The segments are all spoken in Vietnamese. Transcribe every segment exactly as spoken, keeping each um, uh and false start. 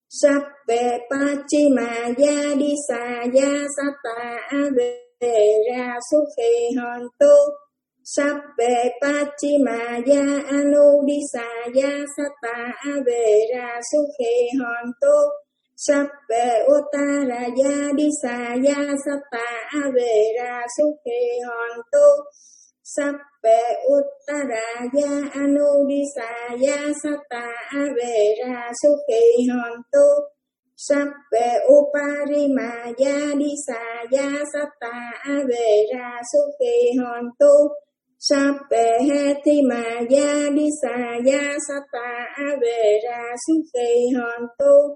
Sabbe Pachimaya Disaya Sata Avera Sukhe Hontu. Sabbe Pachimaya Anudisaya Sata Avera Sukhe Hontu. Sabbe Uttaraya Disaya Sata Avera Sukhe Hontu. Sabbe Uttaraya Anudisaya Sata Avera Sukhe Hontu. Sabbe Uparimaya Disaya Sata Avera Sukhe Hontu. Sabbe Hetimaya Disaya Sata Avera Sukhe Hontu.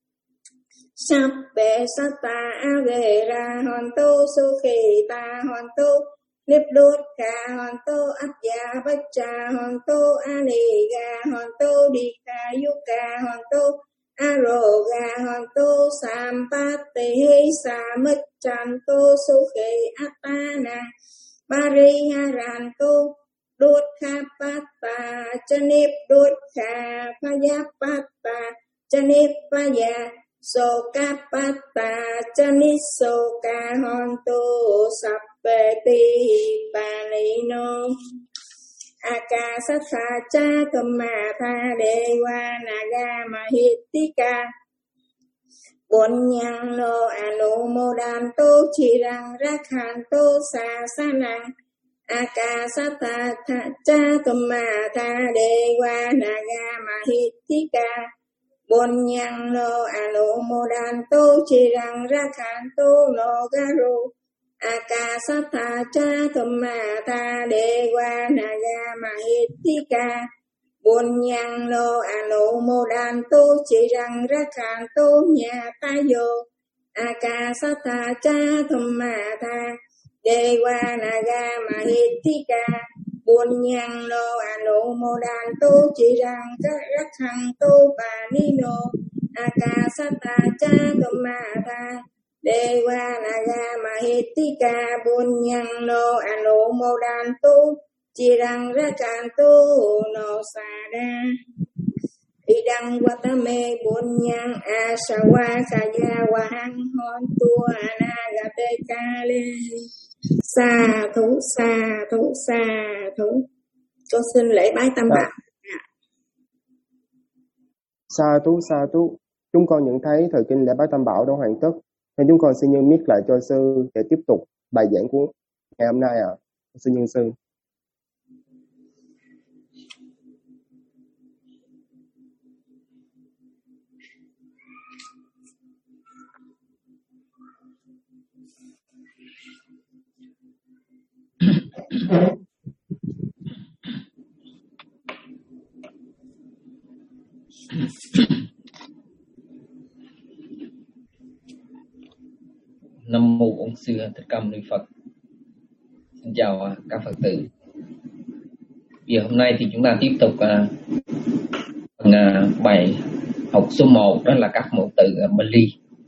Sabbe Sata Avera Hontu Sukhita Hontu. Nibbodha Hontu Atya Baccha Hontu Aniga Hontu Dika Yuka Hontu Aroga Hontu Sampati Samichantu Sukhe Atana Pariharantu Dukkha Patta Chanibdukkha Payapata Chanipaya Soka Patta Chanisoka Hontu Sappeti Panino Akasatha Cha Kammatha Dewa Naga Mahitika Bunyang No Anumodantu Chirang Rakhantu Sasanang Akasatha Cha Kammatha Dewa Naga Mahitika Bunyang No Anumodantu Chirang Rakhantu No Garu Akasatha Cha Kammatha Dewa Naga Mahitika Bunyang No Anumodantu Chirang Rakhantu Nyatayo Akasatha Cha Kammatha Dewa Naga Mahitika Bunyang No Anumodantu Chirang Rakhantu Panino Akasatha Cha Kammatha Dewa Naga Mahitika Bunyang No Anumodantu Chirang Rakhantu No Sada Idang Watame Bunyang Asawa Kaya Wahang Hontu Anagate Kale. Sa thú sa thú sa thú. Con xin lễ bái tam bảo. Sa thú sa thú. Chúng con nhận thấy thời kinh lễ bái tam bảo đã hoàn tất, nên chúng con xin nhân miết lại cho sư để tiếp tục bài giảng của ngày hôm nay ạ. À. Xin nhân sư. Nam mô Bổn Sư Thích Ca Mâu Ni Phật. Xin chào các Phật tử. Giờ hôm nay thì chúng ta tiếp tục uh, phần uh, bài học số một, đó là các mẫu từ uh, Bali.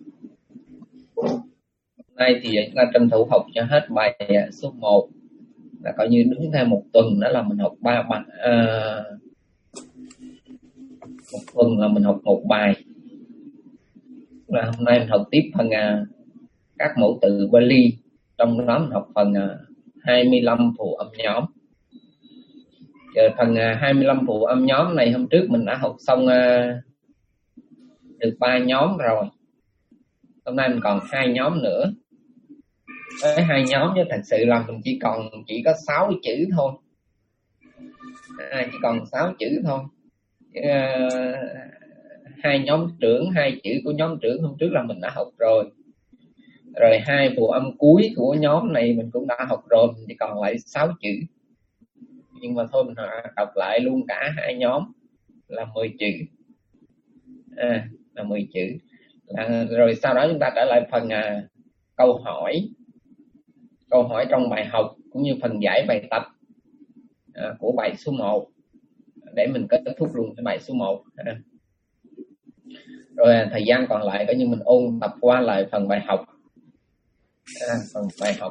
Hôm nay thì chúng ta tranh thủ học cho hết bài uh, số một, là coi như đứng theo một tuần, đó là mình học ba bài. Uh, một tuần là mình học một bài. Là hôm nay mình học tiếp phần uh, các mẫu từ Bali, trong đó mình học phần uh, hai mươi lăm phụ âm nhóm. Giờ phần uh, hai mươi lăm phụ âm nhóm này hôm trước mình đã học xong uh, được ba nhóm rồi. Hôm nay mình còn hai nhóm nữa. Với hai nhóm chứ thật sự là mình chỉ còn chỉ có sáu chữ thôi. À, chỉ còn sáu chữ thôi. Uh, hai nhóm trưởng, hai chữ của nhóm trưởng hôm trước là mình đã học rồi. Rồi hai phụ âm cuối của nhóm này mình cũng đã học rồi, mình chỉ còn lại sáu chữ. Nhưng mà thôi mình đọc lại luôn cả hai nhóm là mười chữ. À, là mười chữ. Là, rồi sau đó chúng ta trở lại phần à, câu hỏi. Câu hỏi trong bài học cũng như phần giải bài tập à, của bài số một. Để mình kết thúc luôn cái bài số một. À. Rồi thời gian còn lại coi như mình ôn tập qua lại phần bài học. À, phần bài học.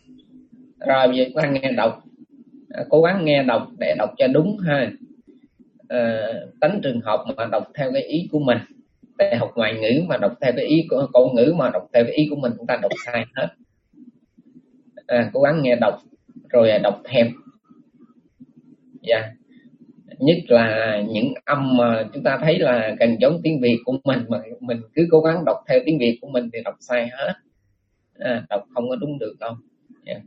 Rồi bây giờ chúng ta nghe đọc, à, cố gắng nghe đọc để đọc cho đúng ha. uh, tánh trường học mà đọc theo cái ý của mình, tại học ngoại ngữ mà đọc theo cái ý của câu ngữ mà đọc theo cái ý của mình, chúng ta đọc sai hết. À, cố gắng nghe đọc rồi đọc theo. Dạ. Yeah. Nhất là những âm mà chúng ta thấy là gần giống tiếng Việt của mình mà mình cứ cố gắng đọc theo tiếng Việt của mình thì đọc sai hết. À, đọc không có đúng được đâu. Yeah.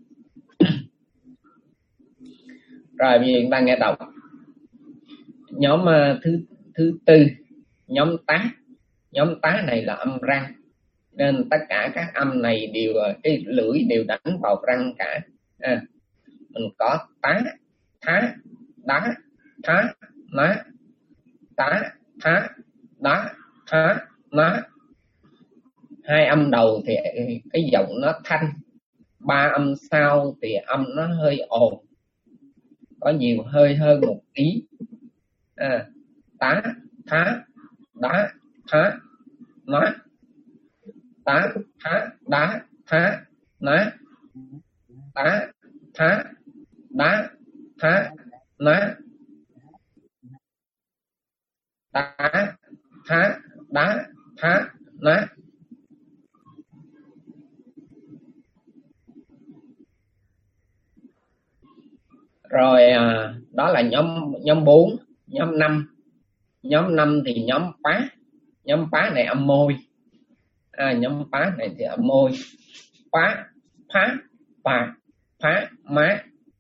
Rồi bây giờ chúng ta nghe đọc. Nhóm uh, thứ thứ tư, nhóm tá. Nhóm tá này là âm răng, nên tất cả các âm này đều cái lưỡi đều đánh vào răng cả. À, mình có tá, thá, đá, thá, ná, tá, thá, đá, thá, ná. Hai âm đầu thì cái giọng nó thanh, ba âm sau thì âm nó hơi ồn, có nhiều hơi hơn một tí. À, tá, thá, đá, thá, ná, tá, thá, đá, thá, ná, tá, thá, đá, thá, ná, tá, thá, đá, thá, ná. Rồi à, đó là nhóm nhóm bốn. Nhóm năm. Nhóm năm thì nhóm pá. Nhóm pá này âm môi. À, nhóm pá này thì âm môi. Pá, phá, pà, phá, má.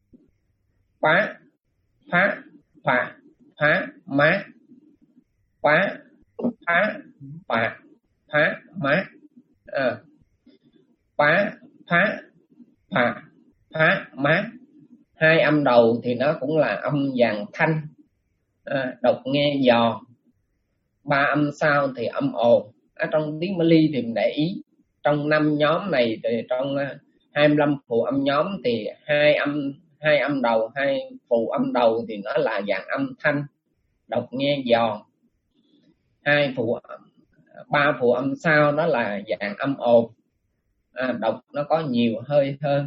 Pá, phá, pà, phá, má. Pá, phá, pà, phá, má. À, pá, phá, pà, phá, má. Hai âm đầu thì nó cũng là âm vàng thanh, à, đọc nghe giòn. Ba âm sau thì âm ồn. Ở trong tiếng Bali thì mình để ý, trong năm nhóm này thì trong hai mươi lăm phụ âm nhóm thì hai âm hai âm đầu, hai phụ âm đầu thì nó là dạng âm thanh, đọc nghe giòn. Hai phụ ba phụ âm sau nó là dạng âm ồn, à, đọc nó có nhiều hơi hơn,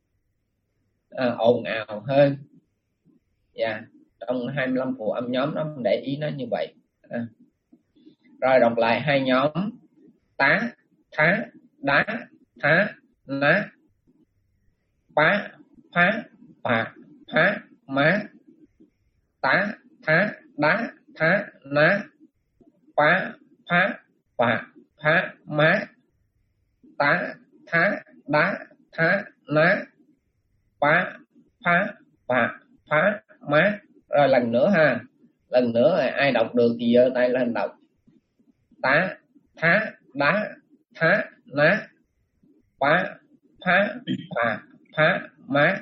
à, ồn ào hơn. Dạ, yeah. Trong hai mươi lăm phụ âm nhóm nó để ý nó như vậy. À. Rồi đọc lại hai nhóm tá, thá, đá, thá, ná. Pá, phá, pà, phá, má. Tá, thá, đá, thá, ná. Pá, phá, pà, phá, má. Tá, thá, đá, thá, ná. Pá, phá, pà, phá, má. Rồi lần nữa ha. Lần nữa ai đọc được thì giơ tay lên đọc. Tá, thá, đá, thá, ná. Pá, phá, pà, phá, má.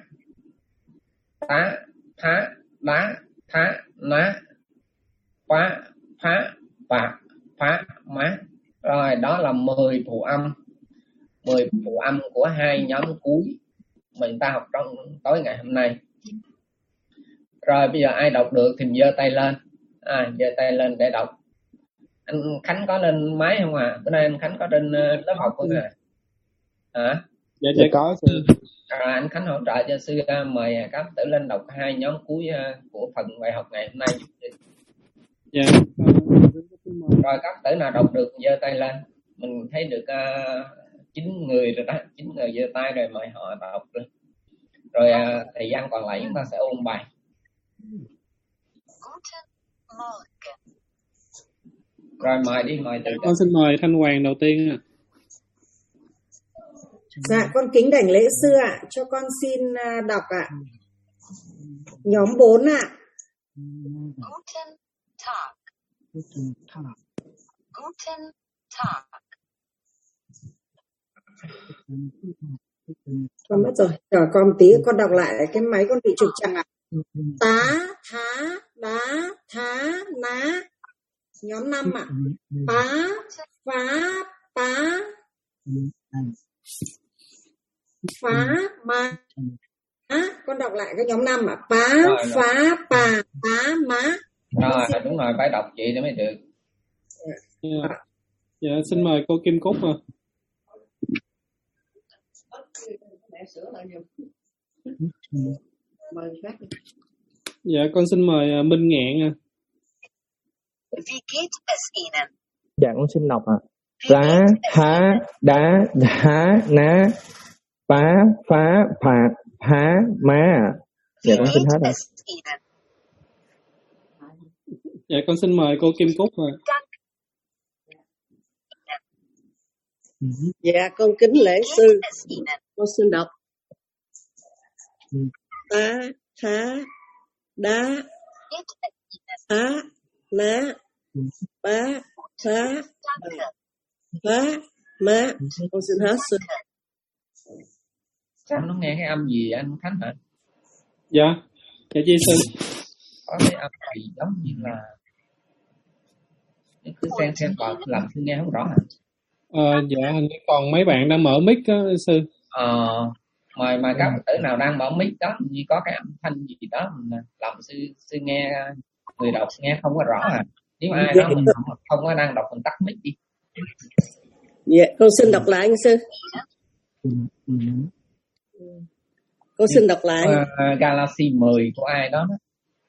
Tá, thá, đá, thá, ná. Pá, phá, pà, phá, má. Rồi đó là mười phụ âm. mười phụ âm của hai nhóm cuối mình ta học trong tối ngày hôm nay. Rồi bây giờ ai đọc được thì giơ tay lên. À, giơ tay lên để đọc. Anh Khánh có lên máy không à? Bữa nay anh Khánh có trên lớp học không à? Hả? Dạ, dạ có sư. À, anh Khánh hỗ trợ cho sư, mời các tử lên đọc hai nhóm cuối của phần bài học ngày hôm nay. Dạ. Rồi các tử nào đọc được giơ tay lên. Mình thấy được chín uh, người rồi đó, chín người giơ tay rồi, mời họ đọc rồi. Rồi uh, thời gian còn lại chúng ta sẽ ôn bài. Rồi mời đi, mời từ con xin mời Thanh Hoàng đầu tiên ạ. Dạ, con kính đảnh lễ sư ạ. À. Cho con xin đọc ạ. À. Nhóm bốn ạ. À. Guten Tag. Guten Tag. Guten Tag. Con mất rồi. Chờ con tí, con đọc lại cái máy con bị trục trặc ạ. À. Tá, thá, đá, thá, ná. Nhóm năm ạ. À. Pá, phá, pá, phá, má. Con đọc lại cái nhóm năm ạ. À. Pá, rồi, rồi. Phá, pà, phá, má. Rồi, đúng rồi, phải đọc chị để mới được. Dạ, dạ xin mời cô Kim Cúc ạ. Dạ con xin mời Minh Ngạn ạ. Wie geht es Ihnen? Dạ con xin đọc ạ. Lá, há, đá, há, ná, pá, phá, phạt, phá, má. Dạ Wie con xin geht hết rồi. es Ihnen? Dạ con xin mời cô Kim Cúc ạ. Dank. Dạ con kính lễ Wie sư. geht es Ihnen? Con xin đọc. Tá, thá, đá, Geht es Ihnen? há, ná, pá, phá, Danke. phá, má. Con xin hết sư. Sao nó nghe cái âm gì anh Khánh hả? Dạ, dạ chi sư. Có cái âm gì giống như là cứ xen xen vào làm tôi nghe không rõ hả? Ờ, dạ hình như còn mấy bạn đang mở mic á sư. Ờ, mà mà các tử nào đang mở mic đó như có cái âm thanh gì đó mình làm sư sư nghe người đọc nghe không có rõ à. Nếu ai đó mình không, không có đang đọc mình tắt mic đi. Dạ con xin đọc lại anh sư. Con xin đọc lại. Uh, Galaxy mười của ai đó, đó.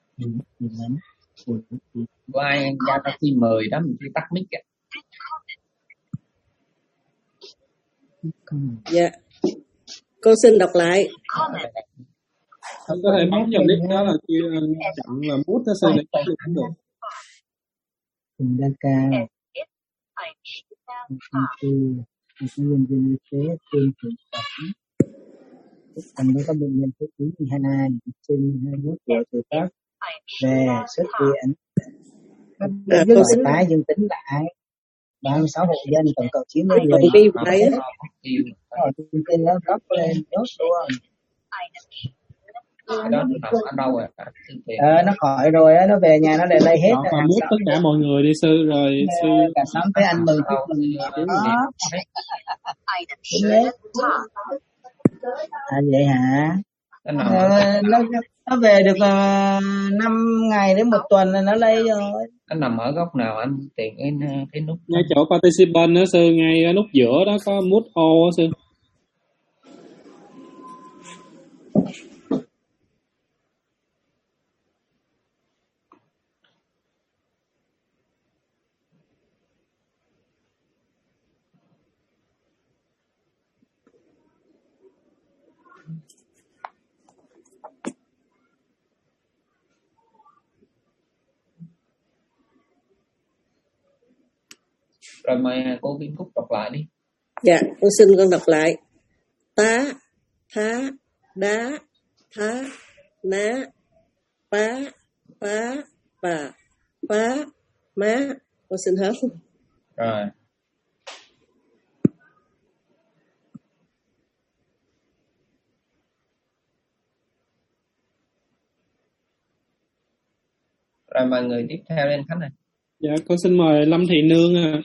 Của ai Galaxy mười đó mình cứ tắt mic kìa. Dạ con xin đọc lại. Anh có thể bấm vào link đó là kia chặn và mút nó sư để cũng được. Cùng đa cao từ một nhân viên y tế trên trường tỉnh. Trong đó có bệnh nhân số chín mươi hai, sinh hai mươi mốt tuổi tuổi Tác về xuất viện. À, con xin tái dương tính lại ba mươi sáu hộ dân, tổng cộng chín mươi người. đi đấy. Rồi thông tin nó cấp lên chốt luôn. Cái đó nó nằm ở đâu rồi? Ờ, nó khỏi rồi á, nó về nhà nó để đây hết. Đó, và mút tất cả mọi người đi sư rồi sư. Cả xóm thấy anh mừng chúc mừng đó. À vậy hả? Nó, Ờ, nó, nó về được uh, năm ngày đến một tuần là nó lây rồi. nó nằm ở góc nào anh tìm cái cái nút Ngay chỗ participant đó sư, ngay nút giữa đó có mút ô đó sư. Rồi mời cô Kim Cúc đọc lại đi. Dạ con xin con đọc lại. Tá, thá, đá, thá, ná, pá, phá, bà, phá, má. Con xin hết. Rồi. Rồi mời người tiếp theo lên Khánh này. Dạ con xin mời Lâm Thị Nương ạ. À.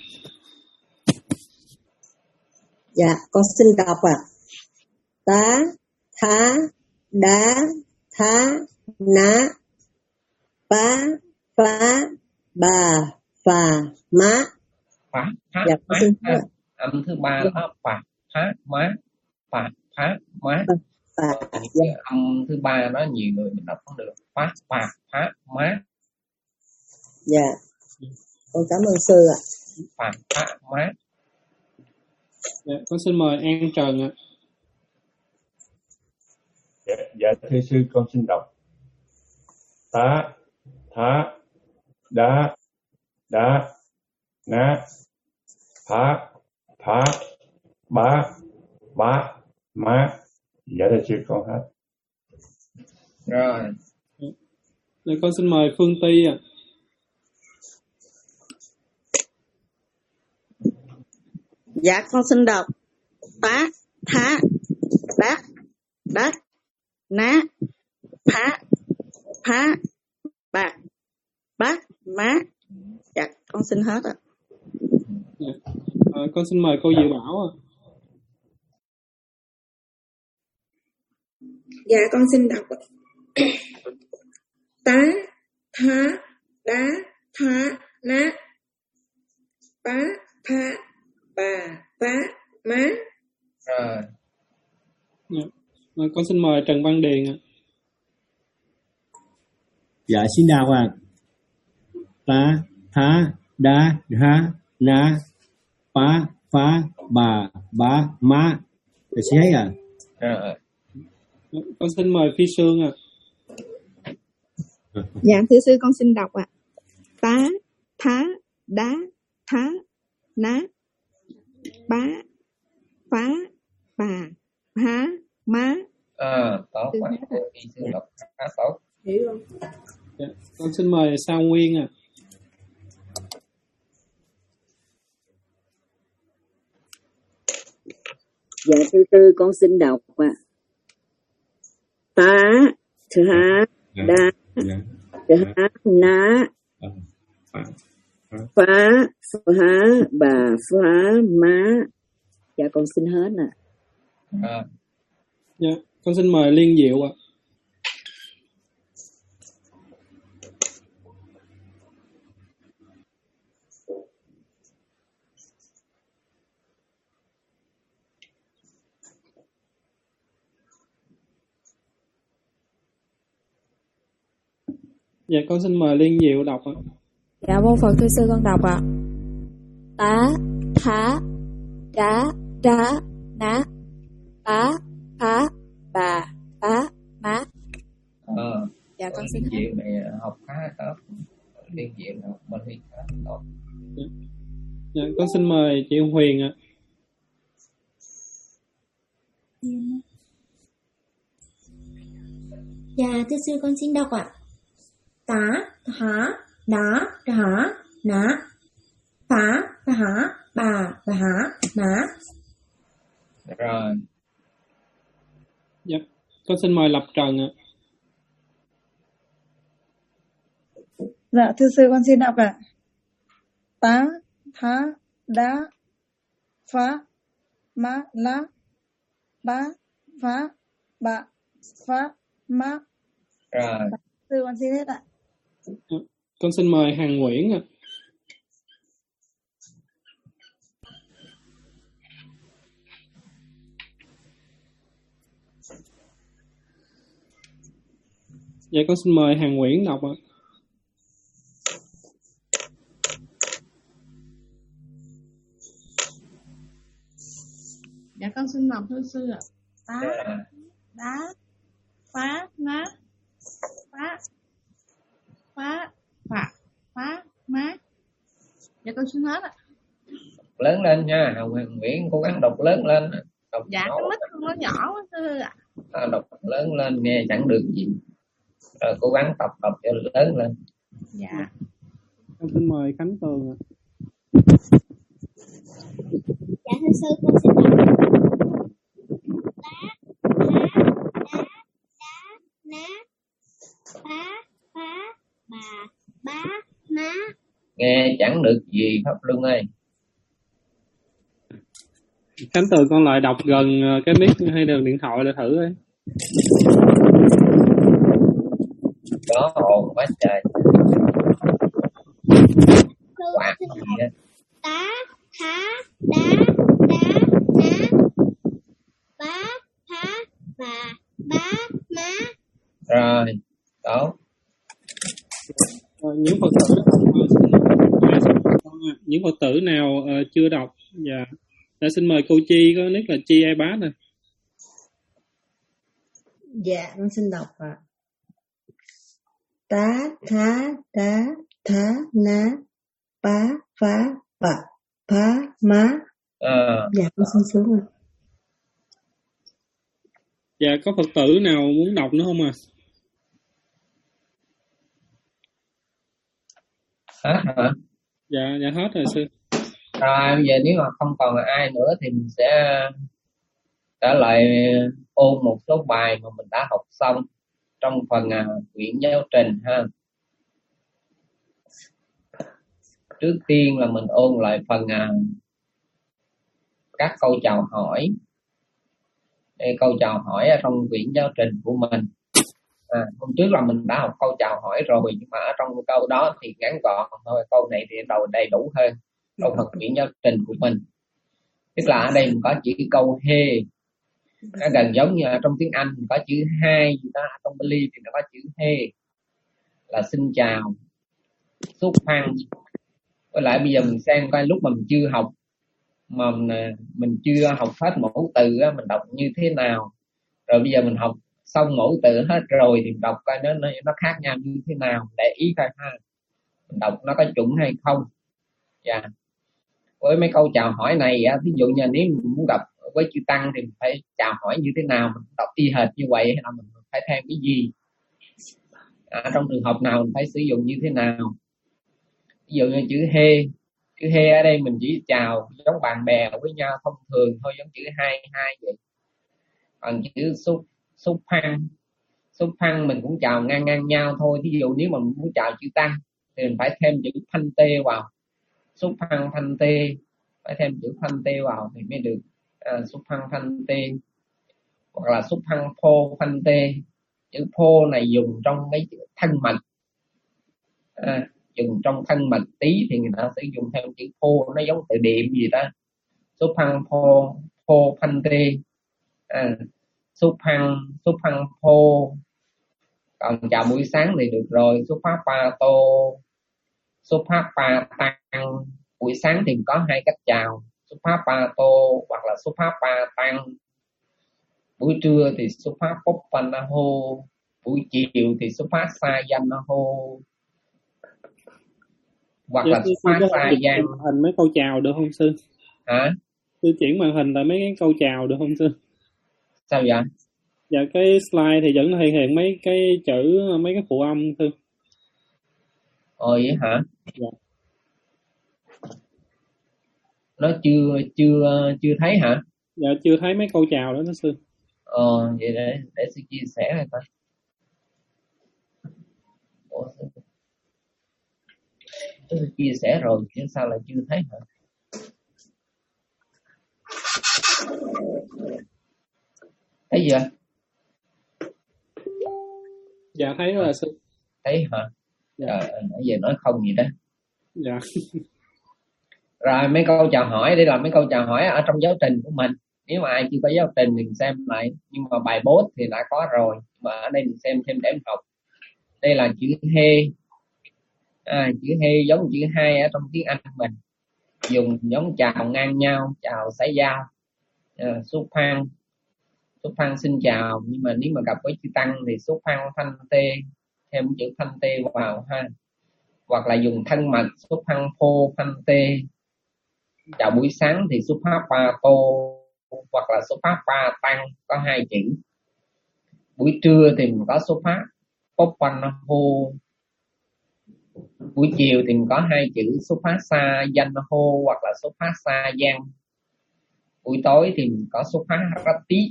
Dạ con xin đọc ạ. À. Tá, thá, đá, thá, ná, pá, phá, bà, phà, má. Phá, phá, dạ, má. À, âm thứ ba đó phá, phá, má, phá, phá, má. Phá, dạ. Âm thứ ba đó nhiều người mình đọc không được. Phá, phá, phá, má. Dạ. Con cảm ơn sư ạ. Phá, phá, má. Dạ, con xin mời An Trần ạ. Dạ, dạ thưa sư con xin đọc. Tá, thá, đá, đá, ná, phá, phá, bá, bá, má. Dạ thưa sư con hết. Rồi. Dạ, con xin mời Phương Ty ạ. Dạ con xin đọc. Tá, thá, đá, đá, ná, phá, phá, bạc, bát, má. Dạ con xin hết ạ. Dạ. À, con xin mời cô Diệu Bảo ạ. Dạ con xin đọc. Tá, thá, đá, thá, ná, pá, phá, bà, phá, má. Rồi. Dạ. À, con xin mời Trần Văn Điền ạ. Dạ xin đọc ạ. Tá, tha, da, tha, na, pa, pha, bà, ba, má. Được chưa à? Rồi. Con xin mời Phi Sương ạ. Dạ thưa sư con xin đọc ạ. Tá, thá, đá, thá, ná, bá, phá, bà, há, má. À, tốt quá. Phi Sương đọc khá tốt. Hiểu không? Dạ. Con xin mời Sao Nguyên ạ. Dạ thưa sư con xin đọc ạ. Tá, thá, đá, thá, ná, phá, phá, bà, phá, má. Dạ con xin hết ạ. À. Dạ, con xin mời Liên Diệu ạ. Dạ con xin mời Liên Diệu đọc ạ. Dạ mô Phật thưa sư con đọc ạ. Tá, thá, đá, đá, ná, bá, phá, bà, bá, má. À. Dạ con xin Diệu này học khá tốt. Liên Diệu học bên Huy khá tốt. Dạ. Dạ con xin mời chị Huyền ạ. Dạ thưa sư con xin đọc ạ. Tá, thá, đá, đá, ná, phá, phá, bà, phá, má. Rồi. Dạ, con xin mời Lập Trần ạ. Dạ thưa sư con xin đọc ạ. Tá, thá, đá, phá, má, lá, bá, phá, bạ, phá, má. Rồi. Sư con xin hết ạ. Dạ, con xin mời Hằng Nguyễn ạ. Dạ con xin mời Hằng Nguyễn đọc ạ. Dạ con xin đọc thưa sư ạ. Tá, đá, phá, ná, phá, phá, phá, phá, má. Dạ con xin hết ạ. Lớn lên nha, Hồng Nguyễn cố gắng đọc lớn lên. Đọc dạ cái mic con nó nhỏ quá sư ạ. À, đọc lớn lên nghe chẳng được gì. Rồi cố gắng tập tập cho lớn lên. Dạ. Con xin mời Khánh Tường ạ. Dạ thưa sư con xin đọc. Tá, thá, đá, đá, ná, phá, phá, bà, bá, má. Nghe chẳng được gì Pháp Luân ơi. Khánh Tường con lại đọc gần cái mic hay đường điện thoại để thử ấy. Đó ồn quá trời. Quả gì đó. Tá, thá, đá, đá, ná, bá, phá, bà, bá, má. Rồi, tốt. Rồi, những Phật tử những Phật tử nào uh, chưa đọc và đã xin mời cô Chi, có nick là Chi Ai Bá nè. Dạ con xin đọc ạ. Tá, thá, đá, thá, ná, bá, phá, bạ, phá, má. À, dạ con xin xuống ạ. Dạ có Phật tử nào muốn đọc nữa không à? Hết hả? Dạ, dạ hết rồi sư. Rồi bây giờ nếu mà không còn ai nữa thì mình sẽ trả lại ôn một số bài mà mình đã học xong trong phần uh, quyển giáo trình ha. Trước tiên là mình ôn lại phần uh, các câu chào hỏi. Đây, câu chào hỏi ở trong quyển giáo trình của mình. À, hôm trước là mình đã học câu chào hỏi rồi, nhưng mà ở trong câu đó thì ngắn gọn thôi, câu này thì đầu đầy đủ hơn trong phần quyển giáo trình của mình. Tức là ở đây mình có chữ câu he, nó gần giống như trong tiếng Anh mình có chữ hai gì đó, trong Bali thì nó có chữ he là xin chào, xuất phăng, Với lại bây giờ mình xem coi lúc mà mình chưa học mà mình, mình chưa học hết mẫu từ á, mình đọc như thế nào, rồi bây giờ mình học xong mẫu từ hết rồi thì đọc coi nó nó khác nhau như thế nào, để ý coi ha, mình đọc nó có chuẩn hay không. Dạ. Với mấy câu chào hỏi này á, ví dụ như nếu mình muốn gặp với chư tăng thì mình phải chào hỏi như thế nào, mình đọc y hệt như vậy hay là mình phải thêm cái gì, à, trong trường hợp nào mình phải sử dụng như thế nào. Ví dụ như chữ hê, chữ hê ở đây mình chỉ chào giống bạn bè với nhau thông thường thôi, giống chữ hai hai vậy. Còn chữ xúc xúc phăng, xúc phăng mình cũng chào ngang ngang nhau thôi. Ví dụ nếu mà mình muốn chào chữ tăng thì mình phải thêm chữ phanh tê vào, xúc phăng phanh tê, phải thêm chữ phanh tê vào thì mới được. À, xúc phăng phanh tê hoặc là xúc phăng phô phanh tê. Chữ phô này dùng trong mấy chữ thân mật, à, dùng trong thân mật tí thì người ta sẽ dùng theo chữ phô, nó giống từ điệm gì đó. Xúc phăng phô phô phanh tê, à, xúc phăng xúc phăng phô. Còn chào buổi sáng thì được rồi, xúc phát pa tô, xúc phát pa tăng. Buổi sáng thì có hai cách chào, xúc phát pa tô hoặc là xúc phát pa tăng. Buổi trưa thì xúc phát pop pana hô, buổi chiều thì xúc phát sa danh hô, hoặc dạ, là xúc phát sa danh. hình mấy câu chào được không sư? Hả? Sư chuyển màn hình lại mấy cái câu chào được không sư? Sao vậy? Dạ cái slide thì vẫn thể hiện mấy cái chữ, mấy cái phụ âm sư. Ồ vậy hả? Dạ. Nó chưa chưa chưa thấy hả? Dạ chưa thấy mấy câu chào đó đó sư. Ờ vậy để để sư chia sẻ rồi coi. Ủa, sư chia sẻ rồi chứ sao lại chưa thấy hả? Thấy gì ạ? Dạ thấy rồi sư. Thấy hả? Dạ. Ờ, nãy giờ nói không gì đó. Dạ. Rồi mấy câu chào hỏi, đây là mấy câu chào hỏi ở trong giáo trình của mình. Nếu mà ai chưa có giáo trình thì xem lại, nhưng mà bài post thì đã có rồi, mà ở đây mình xem thêm để mình học. Đây là chữ he, à, chữ he giống chữ hai ở trong tiếng Anh mình, dùng giống chào ngang nhau, chào xã giao. À, xúc phăng, xúc phăng xin chào, nhưng mà nếu mà gặp với chữ tăng thì xúc phăng phanh tê, thêm chữ phanh tê vào ha. Hoặc là dùng thân mật, xúc phăng phô phanh tê. Chào buổi sáng thì xúc phát pa tô hoặc là xúc phát pa tăng, có hai chữ. Buổi trưa thì mình có xúc phát pop pan hô. Buổi chiều thì mình có hai chữ xúc phát sa danh hô hoặc là xúc phát sa gian. Buổi tối thì mình có xúc phát rát tí.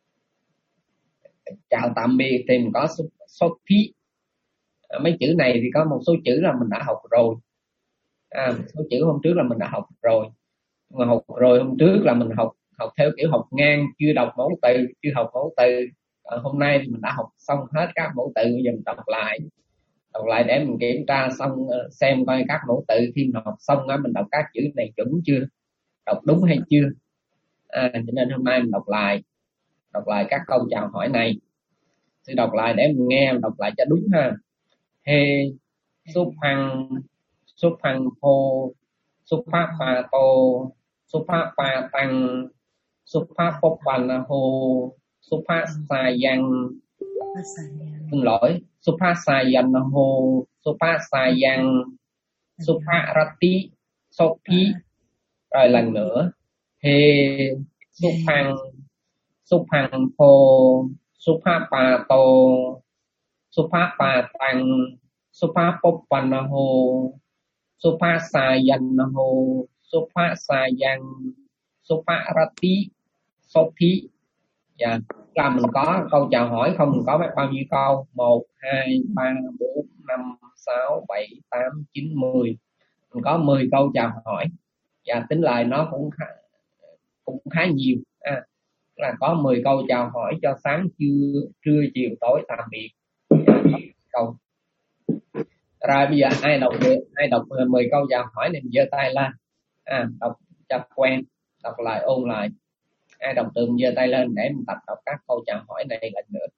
Chào tạm biệt thì mình có xúc tí. Mấy chữ này thì có một số chữ là mình đã học rồi, à, một số chữ hôm trước là mình đã học rồi, mà học rồi hôm trước là mình học học theo kiểu học ngang, chưa đọc mẫu từ, chưa học mẫu từ. À, hôm nay thì mình đã học xong hết các mẫu từ, bây giờ mình đọc lại đọc lại để mình kiểm tra xong, xem coi các mẫu từ khi mình học xong á, mình đọc các chữ này chuẩn chưa, đọc đúng hay chưa. À, cho nên hôm nay mình đọc lại đọc lại các câu chào hỏi này. Tôi đọc lại để mình nghe, mình đọc lại cho đúng ha. He xúc phăng xúc phăng phô, xúc phát pa tô, xúc phát pa tăng, xúc phát pop pan hô, xúc phát sa văn. Xin lỗi, xúc phát sa văn hô, xúc phát sa văn, xúc phát rati, xúc phí. Rồi lần nữa. He xúc phăng xúc phăng phô, xúc phát pa tô, xúc phát pa tăng, xúc phát pop pan hô, xúc phát sa danh hô, xúc phát sa văn, xúc phát rati, xúc phí. Dạ, là mình có câu chào hỏi không, mình có bao nhiêu câu? Một, hai, ba, bốn, năm, sáu, bảy, tám, chín, mười. Mình có mười câu chào hỏi. Dạ, tính lại nó cũng khá, cũng khá nhiều. À, là có mười câu chào hỏi cho sáng, trưa, trưa chiều, tối, tạm biệt. Dạ, câu. Rồi bây giờ ai đọc được, ai đọc mười câu chào hỏi này mình giơ tay lên. À, đọc cho quen, đọc lại, ôn lại. Ai đọc được giơ tay lên để mình tập đọc các câu chào hỏi này lần nữa.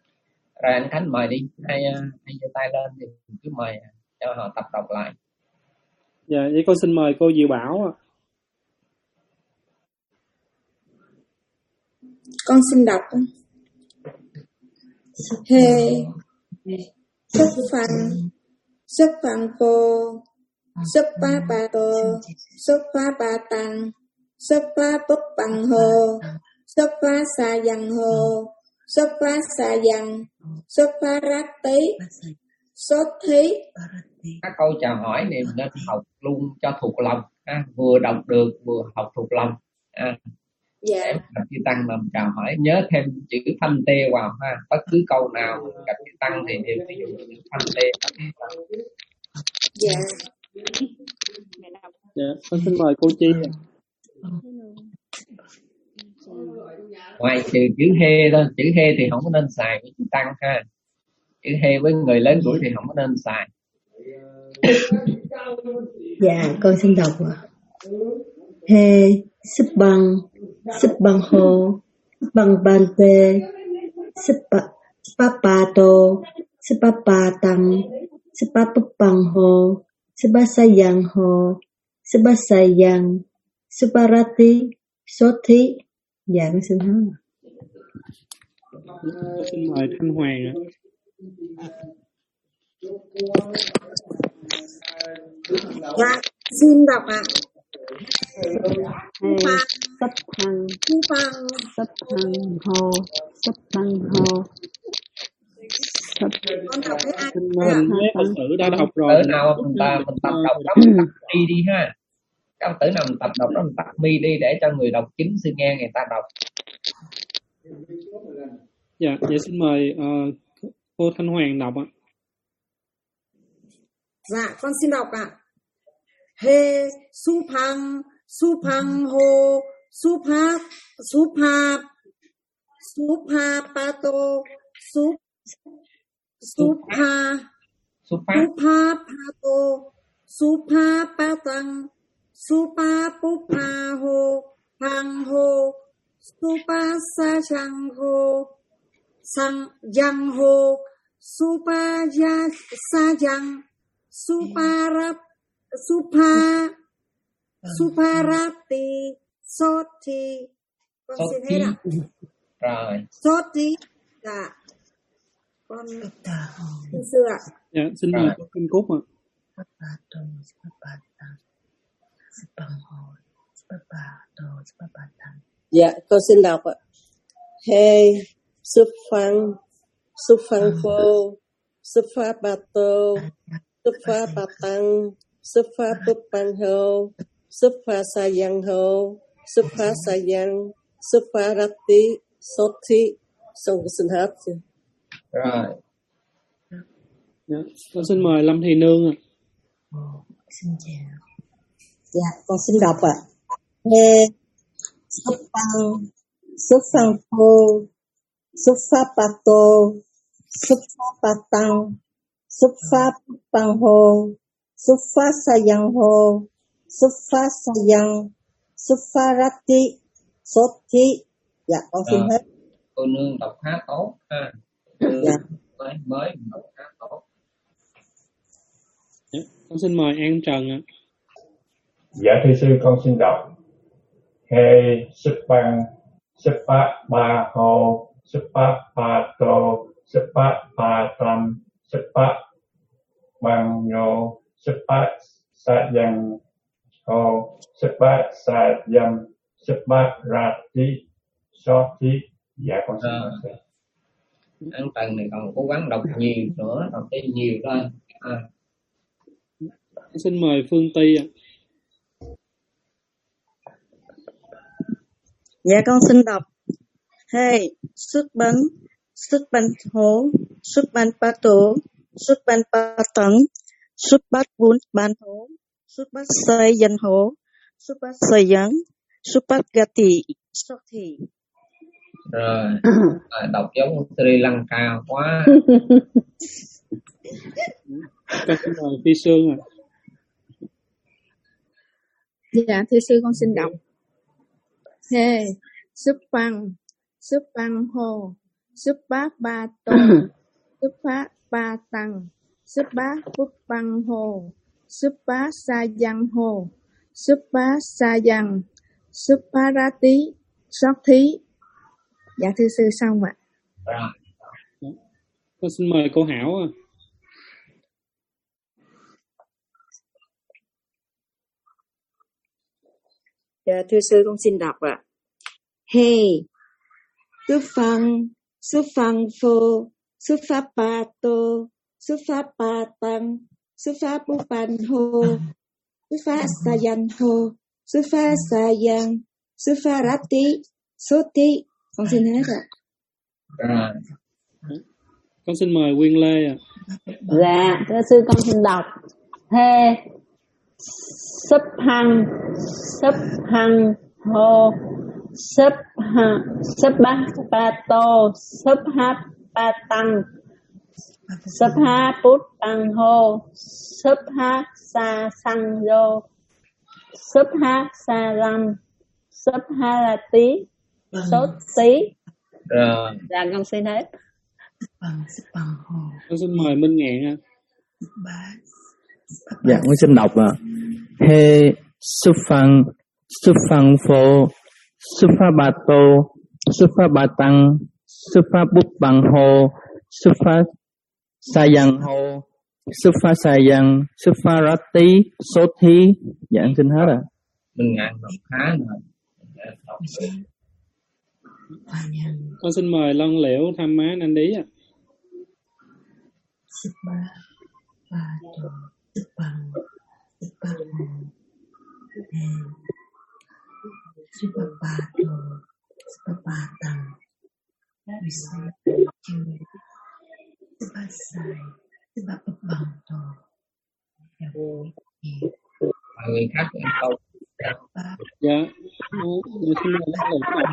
Rồi anh Khánh mời đi, ai ai giơ tay lên thì cứ mời cho họ tập đọc lại. Dạ, vậy con xin mời cô Diệu Bảo ạ. Con xin đọc. Hê sức phăng sức phăng cô sức phá ba tô sức phá ba tăng sức phá búp bằng hồ sức phá xa dần hồ sức phá xa dần sức phá rát tí sốt thí. Các câu chào hỏi này nên học luôn cho thuộc lòng, à, vừa đọc được vừa học thuộc lòng. À, dạ. Để gặp chư tăng làm chào hỏi nhớ thêm chữ phanh tê vào ha, bất cứ câu nào gặp chư tăng thì đều sử dụng chữ phanh tê. Dạ. Dạ, con xin mời cô Chi. Ngoài trừ chữ hê thôi, chữ hê thì không có nên xài với chữ tăng ha. Chữ hê với người lớn tuổi thì không có nên xài. Dạ, con xin đọc ạ. Hê súp băng súp băng hồ băng ban tê súp pa pa tô súp pa pa tăng súp pa búp băng hồ súp pa sa yang hồ súp pa sa yang súp pa rati sốt thí. Dạ, con xin hết. Xin mời Thanh Hoàng ạ. Dạ, xin đọc ạ. Sắp thăng Thu phăng sắp thăng hồ sắp thăng hồ sắp con đọc với ai? Xin mời mấy Phật tử đã đọc rồi. Tử nào mình ta mình tập đọc đó mình tập mi đi ha. Các tử nào mình tập đọc đó mình tập mi đi để cho người đọc chính sư nghe người ta đọc. Dạ, vậy xin mời uh, cô Thanh Hoàng đọc ạ. Dạ, con xin đọc ạ. Hê su phăng su phăng hồ su pha su pha su pha pa tô su su pha su pha pa tô su pha pa tăng su pa pu pa hồ phăng hồ su pa sa chang hồ sang yang hồ su pa ya sa yang su pa rap su pa su pa rati sốt thi. Con xin hết ạ. Rồi. Sốt thi. Dạ. Con xin sư ạ. Dạ, xin mời cô Kim Cúc ạ. Dạ, con xin đọc ạ. Hey, súp phăng, súp phăng phô, súp phá bà tô, súp phá bà tăng, súp phá búp băng hồ, súp phá sa yang hồ, súp phá sa yang, súp phá rát tí, sốt thí. Xong con xin hết. Rồi. Dạ, con xin mời Lâm Thị Nương ạ. Xin chào. Dạ, con xin đọc ạ. Hey, súp phăng, súp phăng phô, súp phá bà tô, súp phá bà tăng, súp phá búp băng hồ, súp phá sa yang hồ, súp phá sa yang, súp phá rát tí, sốt thí. Dạ, con xin hết. Cô nương đọc khá tốt ha. Dạ. Mới mới đọc khá tốt. Dạ, con xin mời An Trần ạ. Dạ thưa sư, con xin đọc. Hê súp băng súp pa ba hồ súp pa pa tô súp pa pa tam súp pa băng nhô súp pa sa yang hồ súp pa sa yang súp pa ra tí sốt thí. Dạ con xin đọc sư. An Trần này còn cố gắng đọc nhiều nữa, đọc thêm nhiều lên. À. Xin mời Phương Ty ạ. Dạ con xin đọc. Hey, xuất bánh, xuất bánh hố, xuất bánh ba tổ, xuất bánh ba tấn, xuất bát bún ban hố, xuất bát xây dân hố, xuất bát xây dân, xuất bát gati, xuất thị. Rồi, à, đọc giống Sri Lanka quá. Con xin mời Phi Sương ạ. Dạ thưa sư con xin đọc. Hê súp băng súp băng hồ súp bát ba tô súp bát ba tăng súp bát búp băng hồ Supa Sayang Ho, Supa Sayang, Suparati, Sothi. Dạ thưa sư xong ạ. Con xin mời cô Hảo. Dạ thưa sư con xin đọc ạ. Hey, Suphan, Suphan Pho, Sufapato, Sufapatang, Sufapupan Ho, Sufasayan Ho, Sufasayang, Sufarati, Soti. Con xin hết ạ. À. Con xin mời Quyên Lê ạ. Dạ, thưa sư con xin đọc. He, Sấp hăng, Sấp hăng Ho, Sấp ha, Sấp bát ba tô, Sấp hát ba tăng, Sấp ha bút tăng Ho, Sấp ha sa sang vô, Sấp ha sa răng, Sấp ha là tí, sốt tí. Rồi. Dạ con xin hết. Con xin mời Minh Ngạn ạ. Dạ con xin đọc ạ. He Suphan Suphan Pho Sufabato Sufabatang Sufabupang Ho Sufa Sayang Ho Sufa Sayang Sufarati Sothi. Dạ con xin hết ạ. Minh Ngạn đọc khá rồi. Con xin mời Lân Liễu Tham Má Nan Đí ạ. Người khác em câu. Dạ, người xin mời Lân Liễu ạ.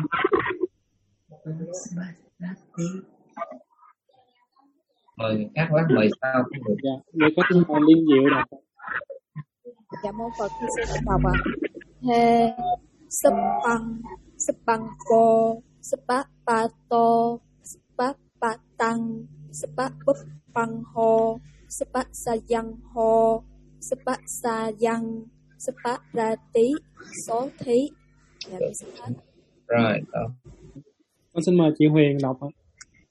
Mời người khác lát mời sao cũng được. Dạ, vậy có xin mời Liên Diệu đọc. Dạ mô Phật khi sư con đọc ạ. He sấp băng sấp băng cô sấp bát ba tô sấp bát ba tăng sấp bát búp băng hồ sấp bát sa dân hồ sấp bát sa dân sấp bát ra tí số thí. Dạ con xin hết. Rồi, đó. Con xin mời chị Huyền đọc ạ.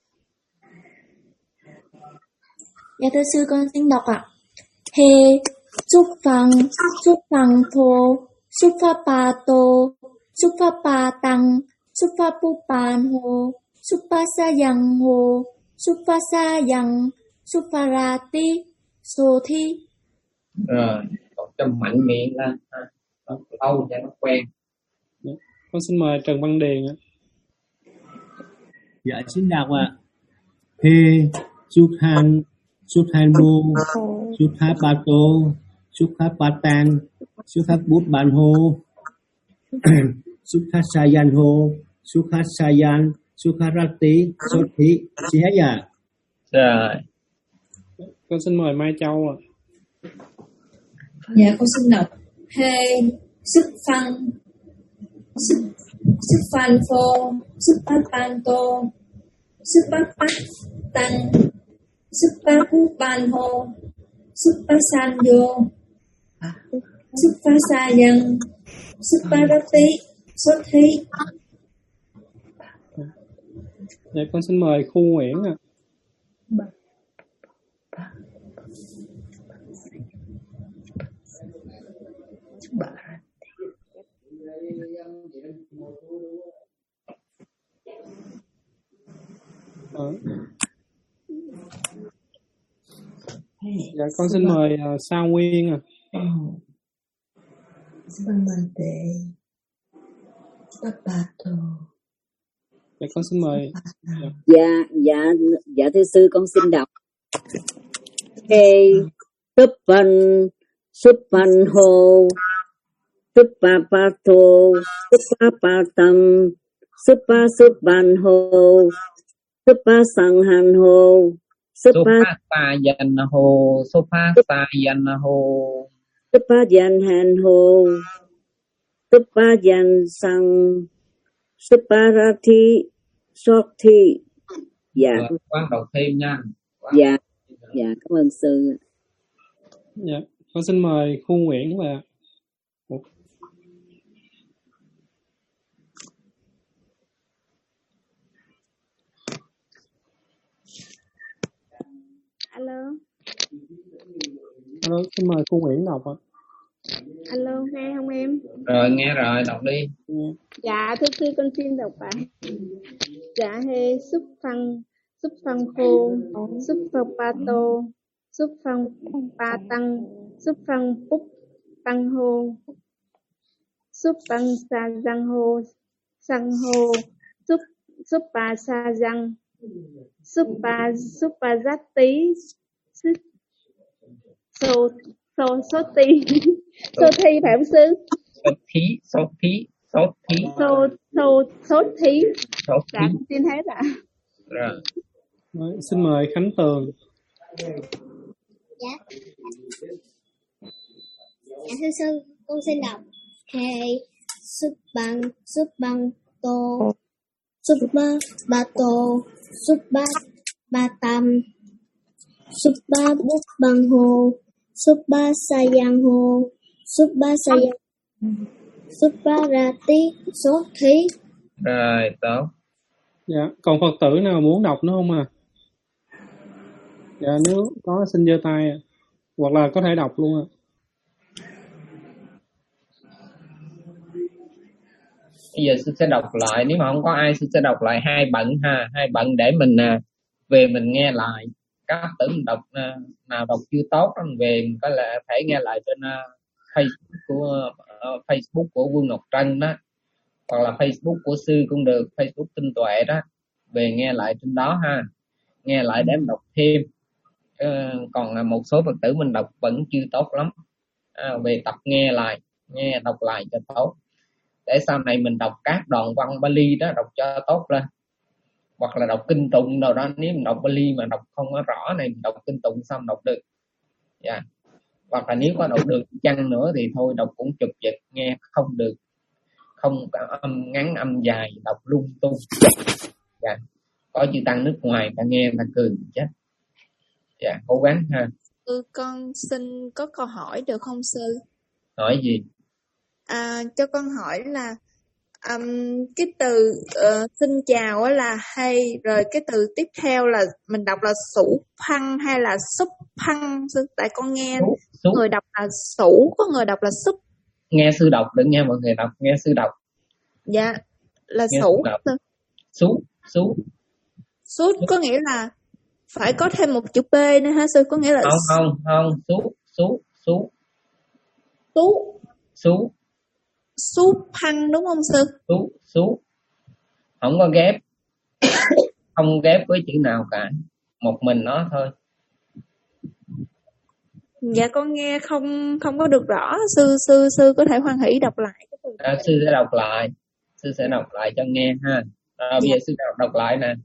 Dạ thưa sư con xin đọc ạ. He Súc Phăng, Súc Phăng Thô, Súc Phá Ba Tô, Súc Phá Ba Tăng, Súc Phá Bú Bàn Hồ, Súc Phá Sa Yang Hồ, Súc Phá Sa Yang, Súc Phá Ra Tí, Sô Thi. Rồi, còn cho mạnh miệng lên, nó lâu cho nó quen. Con xin mời Trần Văn Điền ạ. Dạ xin đọc ạ. He Sukhan Sukhan Bo Sukha Pato Sukha Patan Sukha Bút Ban Ho Sukha Sayan Ho Sukha Sayan Sukha Rati Sothi. Chị hết dạ. Rồi. Con xin mời Mai Châu ạ. Dạ con xin đọc. He Sức Phăng Sức Sức Phan Phô Sức Bát Ban Tô Sức Bát Bát Tăng Sức Bát Bút Ban Hồ Sức Bát San Vô Sức Bát Sa Dân Sức Bát Rát Tí Xuất Thí. Dạ con xin mời Khu Nguyễn ạ. Ờ. Dạ con xin mời uh, Sa Nguyên à. Dạ con xin mời. Dạ dạ dạ, dạ thưa sư con xin đọc. Hey Súp Văn Súp Văn Hồ Súp Ba Ba Tô Súp Ba Ba Tăng Súp Ba Súp Văn Hồ Súp Ba Sang Han Hồ Súp Ba Sa Yan Hồ Súp Ba Sa Yan Hồ Súp Ba Yan Han Hồ Súp Ba Yan Sang Súp Ba Ra Thi Sốt Thi. Dạ quán đầu thêm nha. Dạ dạ cảm ơn sư. Dạ Con xin mời Khu Nguyễn và Alo, Alo, xin mời Khu Nguyễn đọc ạ. alo, nghe không em? Rồi, nghe rồi, đọc đi. Dạ, thưa sư con xin đọc bài. Dạ hê súp phăng, súp phăng khô, súp phăng pa tô, súp phăng pa tăng, súp phăng búc tăng hô, súp phăng sa giang hô, sang hô, súp súp pa sa giang, súp pa súp pa giác tí, súp sô sô sô tí, sô thi phải không sư? Sốt thí, sốt thí, sốt thí. Sô sô sốt thí. Sốt Dạ, thí. xin hết ạ. Rồi. Rồi, xin mời Khánh Tường. Dạ. Dạ thưa sư, con xin đọc. Hey, súp bằng, súp bằng tô, súp ba, ba tô, súp ba, ba tam, súp ba bút bằng hồ, súp ba sa giang hồ, súp ba sa giang, súp ba ra tí, số thí. Rồi, tốt. Dạ, còn Phật tử nào muốn đọc nữa không à? Dạ, nếu có xin giơ tay ạ. Hoặc là có thể đọc luôn ạ. Bây giờ sư sẽ đọc lại, nếu mà không có ai sư sẽ đọc lại hai bận ha, hai bận để mình à, về mình nghe lại. Các tử mình đọc à, nào đọc chưa tốt mình về mình có lẽ thể nghe lại trên à, Facebook của uh, Facebook của Vương Ngọc Trân đó, hoặc là Facebook của sư cũng được, Facebook Tinh Tuệ đó, về nghe lại trên đó ha, nghe lại để mình đọc thêm. Uh, còn một số Phật tử mình đọc vẫn chưa tốt lắm, à, về tập nghe lại, nghe đọc lại cho tốt, để sau này mình đọc các đoạn văn Bali đó đọc cho tốt lên, hoặc là đọc kinh tụng đâu đó. Nếu mình đọc Bali mà đọc không có rõ này, mình đọc kinh tụng xong đọc được, dạ. Yeah. Hoặc là nếu có đọc được chăng nữa thì thôi đọc cũng chụp giật, nghe không được, không có âm ngắn âm dài, đọc lung tung. Dạ. Yeah. Có chữ tăng nước ngoài ta nghe ta cười chết. Dạ, yeah, cố gắng ha. Ừ, con xin có câu hỏi được không sư? Hỏi gì? À, cho con hỏi là um, cái từ uh, xin chào á là hay, rồi cái từ tiếp theo là mình đọc là sủ phăng hay là súp phăng sư? Tại con nghe Sú, sú. người đọc là sủ, có người đọc là súp. Nghe sư đọc, đừng nghe mọi người đọc, nghe sư đọc. Dạ, là Nghe sủ. sư Sú, sú. Sú có nghĩa là phải có thêm một chữ P nữa hả sư? Có nghĩa là không không không sú sú sú sú sú sú phăng đúng không sư? Sú sú không có ghép, không ghép với chữ nào cả, một mình nó thôi. Dạ con nghe không không có được rõ, sư sư sư có thể hoan hỷ đọc lại cái từ. À, sư sẽ đọc lại, sư sẽ đọc lại cho nghe ha. À, bây Dạ. giờ sư đọc đọc lại nè.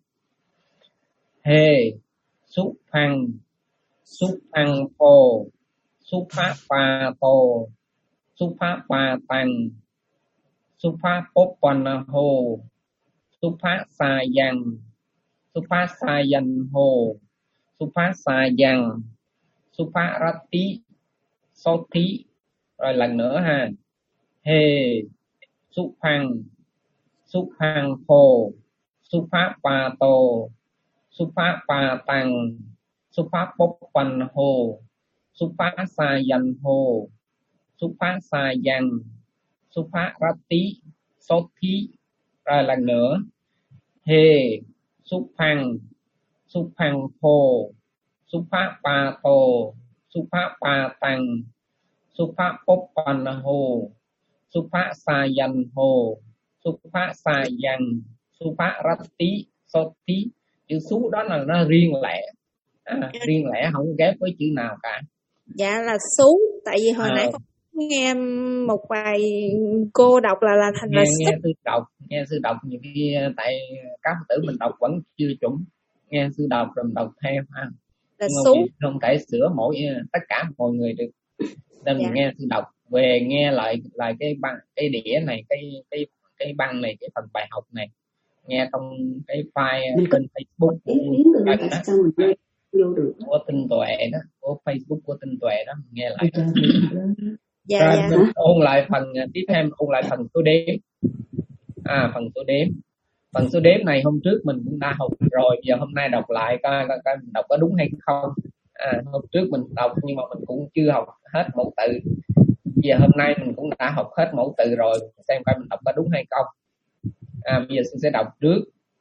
Hê xúc phăng, xúc phăng phô, xúc pháp pa tô, xúc pháp pa tăng, xúc pháp bốc quan hồ, xúc pháp sa dân, xúc pháp sa dân hồ, xúc pháp sa dân, xúc pháp rát tí, sốt tí. Rồi lần nữa ha. Hê xúc phăng, xúc phăng phô, xúc pháp pa tô, xúc pháp pa tăng, xúc pháp bốc quan hồ, xúc pháp sa dân hồ, xúc pháp sa dân, xúc pháp rát tí, sốt tí. Rồi lần nữa. Hê xúc phăng, xúc phăng phô, xúc pháp pa tô, xúc pháp pa tăng, xúc pháp bốc quan hồ, xúc pháp sa dân hồ, xúc pháp sa dân, xúc pháp rát tí, sốt tí. Chữ xú đó là nó riêng lẻ, à, riêng lẻ không ghép với chữ nào cả. Dạ là sú, tại vì hồi à, nãy con nghe một bài cô đọc là là thành nghe, là nghe súp. sư đọc, nghe sư đọc nhiều khi tại các tử mình đọc vẫn chưa chuẩn, nghe sư đọc rồi mình đọc theo ha. Là Nhưng sú. mà không thể sửa mỗi tất cả mọi người được, nên mình Dạ. nghe sư đọc về nghe lại lại cái băng, cái đĩa này, cái cái cái băng này, cái phần bài học này, nghe trong cái file trên Facebook của Trần đó. của Tinh Tuệ đó, của Facebook của Tinh Tuệ đó, nghe lại. Dạ, Rồi dạ. mình ôn lại phần tiếp theo, ôn lại phần số đếm. À, phần số đếm. Phần số đếm này hôm trước mình cũng đã học rồi, giờ hôm nay đọc lại coi coi coi mình đọc có đúng hay không. À, hôm trước mình đọc nhưng mà mình cũng chưa học hết mẫu tự. Giờ hôm nay mình cũng đã học hết mẫu tự rồi, xem coi mình đọc có đúng hay không. À, bây giờ Sư sẽ đọc trước.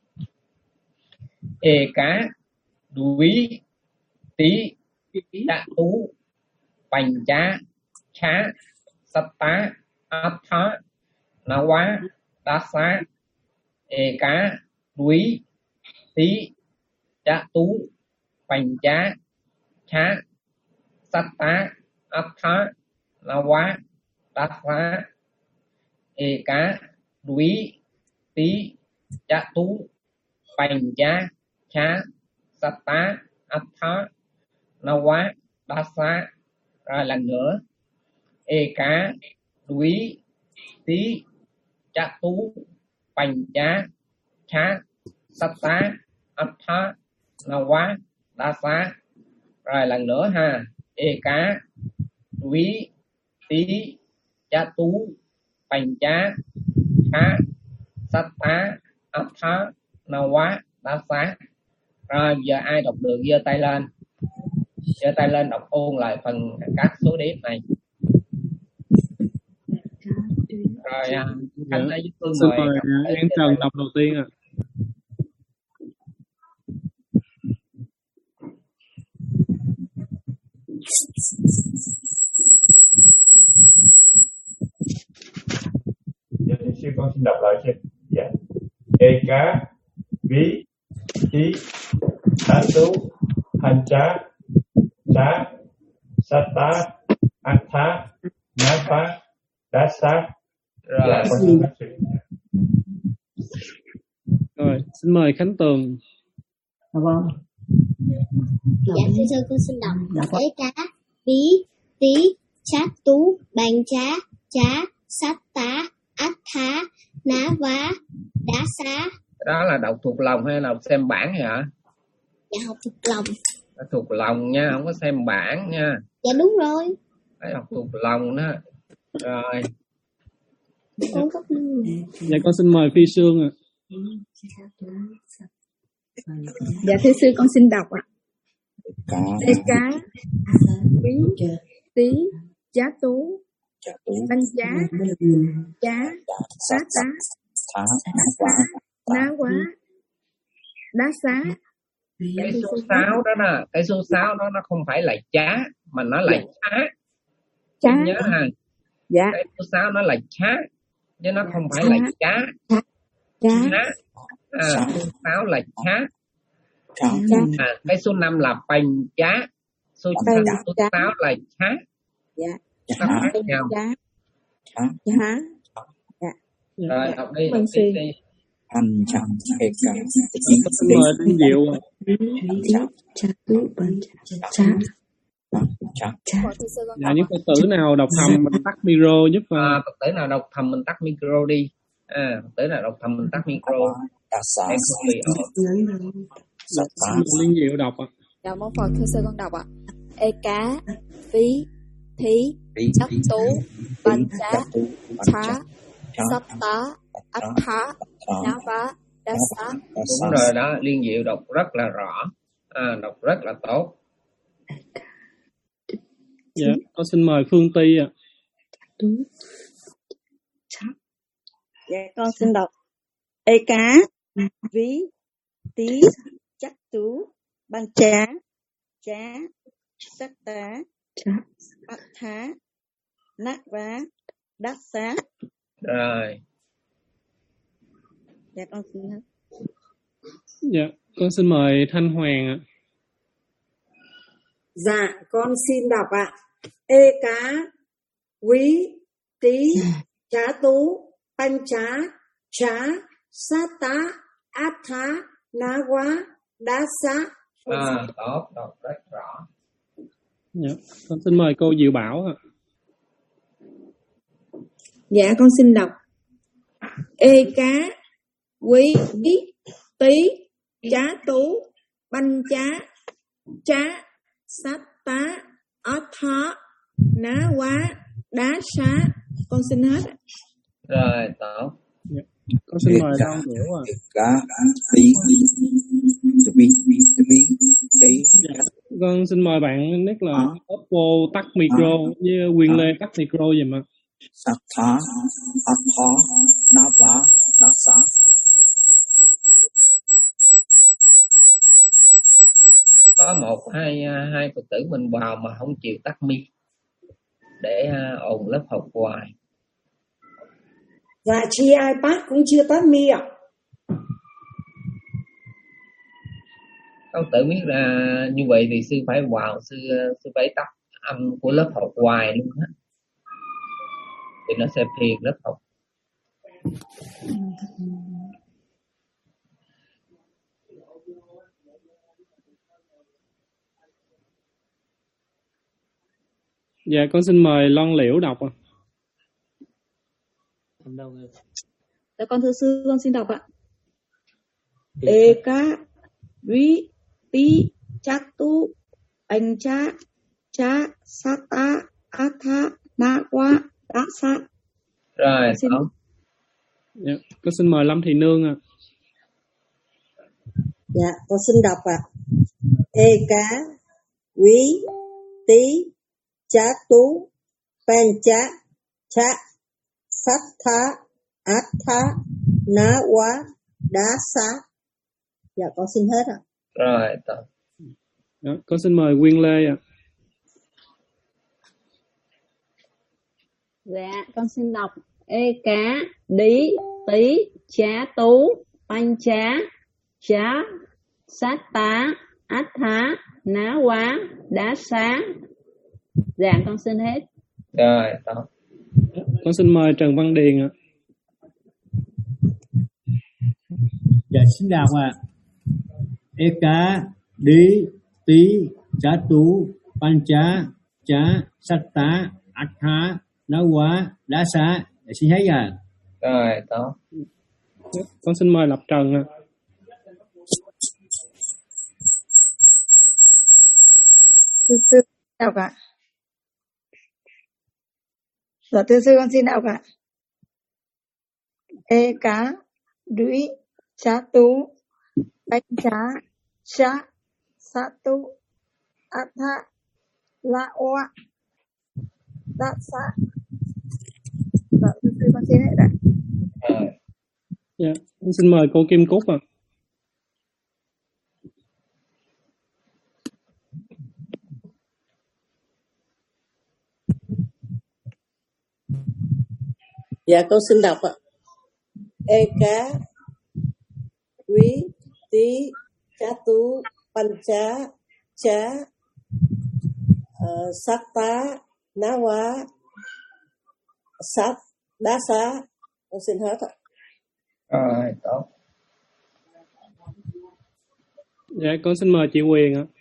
Ê cá, đuối, tí, đạ tú, bành chá, chá, sát tá, át thá, ná quá, đá xá. Ê cá, đuối, tí, đạ tú, bành chá, chá, sát tá, át thá, ná quá, đá xá. Ê cá, đuối, tí, đạ tú, bành chá, chá, sát tá, át thá, ná quá, đá xá. Rồi lần nữa. Ê cá, đuối, tí, chá tú, bành chá, chá, sát tá, át thá, ná quá, đá xá. Rồi lần nữa ha. Ê cá, đuối, tí, chá tú, bành chá, chá, sát tá, át thá, ná quá, đá xá. Rồi giờ ai đọc được giơ tay lên. Giơ tay lên đọc ôn lại phần các số đếm này. Rồi anh lấy giúp Phương mời. Em Trần đọc đầu tiên ạ. Giờ thì sư con xin đọc lại xem. Dạ. Ê cá, ví, tí, tá tú, hành chá, chá, sát tá, át thá, ná phá, đá xá. Rồi. Dạ, con xin đọc sư. Rồi, xin mời Khánh Tường. Vâng. Dạ thưa sư con xin đọc. Ê cá, ví, tí, chát tú, bành chá, chá, sát tá, át thá, ná vá, đá xá. Đó là đọc thuộc lòng hay là đọc xem bảng vậy hả? Dạ học thuộc lòng. Thuộc lòng nha, không có xem bảng nha. Dạ đúng rồi. Phải đọc thuộc lòng đó. Rồi. Con có... Dạ con xin mời Phi Sương ạ. Dạ thưa sư con xin đọc ạ. Ê cá, ví, tí, chá tú, bánh chá, chá, sát tá, ná quá, đá xá. Cái số sáu đó nè, cái số sáu đó nó không phải là chá mà nó là chá. Chá. Nhớ ha. Dạ. Cái số sáu nó là chá chứ nó không phải là chá. Chá. Chá. À, số sáu là chá. Chá. À, cái số năm là bành chá. Số số sáu là chá. Dạ. Nó khác nhau. Chá. Chá. Dạ. Rồi đọc đi, đọc Vâng, đi. đi. Anh chẳng kể cả Xin mời Đinh Diệu ạ. Chá tú, bành chá, chá. Dạ, những Phật tử nào đọc thầm mình tắt micro giúp vào. À, Phật tử nào đọc thầm mình tắt micro đi. À, Phật tử nào đọc thầm mình tắt micro. Em không bị ổn. Linh Diệu đọc ạ. Dạ mong Phật thưa sư con đọc ạ. Ê cá, ví, thí, chát tú, bánh chá, chá, sát tá, át thá, ná vá, đá xá. Đúng rồi đó, Liên Diệu đọc rất là rõ. À, đọc rất là tốt. Dạ, con xin mời Phương Ty ạ. Dạ con xin đọc. Ê cá, ví, tí, chắc tú, bánh chá, chá, sát tá, át thá, nát vá, đá xá. Rồi. Dạ con xin hết. Dạ, con xin mời Thanh Hoàng ạ. Dạ con xin đọc ạ. Ê cá, quý, tí, chá tú, bánh chá, chá, sát tá, át thá, ná quá, đá xá. À, tốt, đọc rất rõ. Dạ, con xin mời cô Diệu Bảo ạ. Dạ con xin đọc. Ê cá, quý, tí, chá tú, bánh chá, Cha, Satta, Atha, Ná Quá, Đá Xá. Con xin hết. Rồi, tốt. Con xin mời Long Liễu à. Cá, bí, bí, bí, bí, Con xin mời bạn nhất là Oppo tắt micro với Quyền Lê tắt micro giùm ạ. Sattha, Atha, Nava, Dasa. Có một hai hai Phật tử mình vào mà không chịu tắt mic để ồn lớp học hoài. Dạ chi iPad cũng chưa tắt mi ạ. Các tự biết là như vậy thì sư phải vào, sư sư phải tắt âm của lớp học hoài luôn á, thì nó sẽ phiền lớp học. Dạ con xin mời Long Liễu đọc ạ. Dạ con thưa sư, con xin đọc ạ. Eka, Ri, Ti, Chatu, Pancha, Cha, Sata, Atha, Na Quá, Đá Sa. Rồi, xin... Dạ, con xin mời Lâm Thị Nương ạ. Dạ, con xin đọc ạ. Eka, Ri, Ti, Chatu, Pancha, Cha, Sattha, Atha, Na Quá, Đá Sa. Dạ con xin hết ạ. Rồi, tốt. Dạ, con xin mời Quyên Lê ạ. Dạ, con xin đọc. Ê cá, Đí, Tí, Chá Tú, Pancha, Chá, Satta, Atha, Ná Quá, Đá Xá. Dạ, con xin hết. Rồi, tốt. Con xin mời Trần Văn Điền ạ. Dạ xin đọc ạ. Eka, Đi, Tí, Chá Tú, Pancha, Chá, Satta, Atha, Ná Quá, Đá Xá. Dạ xin hết ạ. Rồi, tốt. Con xin mời Lập Trần ạ. Sư sư đọc ạ. Dạ thưa sư con xin đọc ạ. E cá, Đuý, Chá Tú, Bánh Chá, Chá, Sa Tu, Atha, La Oa, Đa Sa. Dạ thưa sư con xin hết ạ. Rồi. Dạ, con xin mời cô Kim Cúc ạ. Dạ con xin đọc ạ. E cá, Quý, Tí, Chá Tú, Pancha, Chá, uh, Satta, Ná Quá, Sát, Đá Xá. Con xin hết ạ. Rồi, tốt. Dạ con xin mời chị Quyền ạ.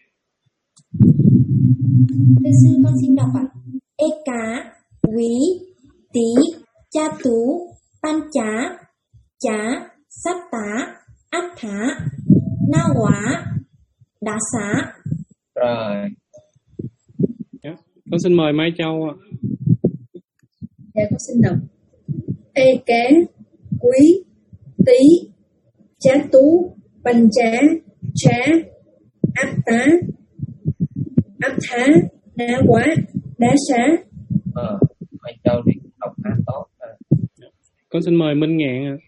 Thưa sư con xin đọc ạ. E cá, Quý, Tí, Cha Tú, Pancha, Chá, Satta, Atha, Na Quá, Đá Xá. Rồi. Dạ, con xin mời Mai Châu ạ. Dạ con xin đọc. Ê cá, Quý, Tí, Chá Tú, Pancha, Chá, Atta, Atha, Na Quá, Đá Xá. Ờ, Mai Châu thì học khá tốt. À. Con xin mời Minh Ngạn ạ.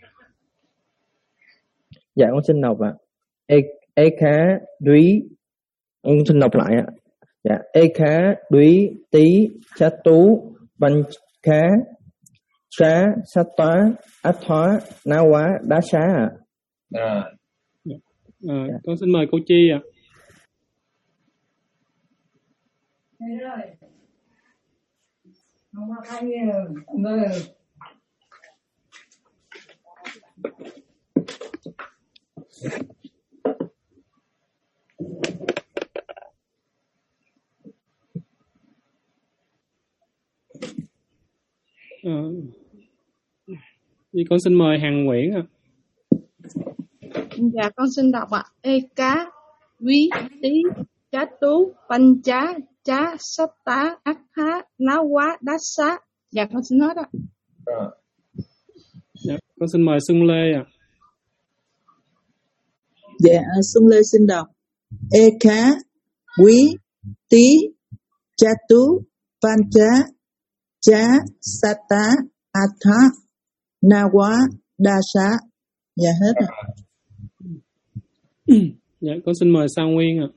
Dạ con xin đọc ạ. E, e khá Đúy, con xin đọc lại ạ. Dạ, e khá Đúy, Tí, Chá Tú, Banh Khá, Xá, Sát Toá, Át Thoá, Ná Quá, Đá Xá ạ. Rồi. À, dạ. Con xin mời cô Chi ạ. Không có ai người. À, con xin mời Hằng Nguyễn ạ. Dạ con xin đọc ạ. Ê cá, Quý, Tí, chatu, pancha, cha, satta, atha, nawa, dasa. Dạ con xin hết ạ. Rồi. Dạ, con xin mời Xuân Lê ạ. À. Dạ, Xuân Lê xin đọc. Eka, quý, tí, chatu, pancha, cha, satta, atha, nawa, dasa. Dạ hết rồi. Dạ, con xin mời Sa Nguyên ạ. À.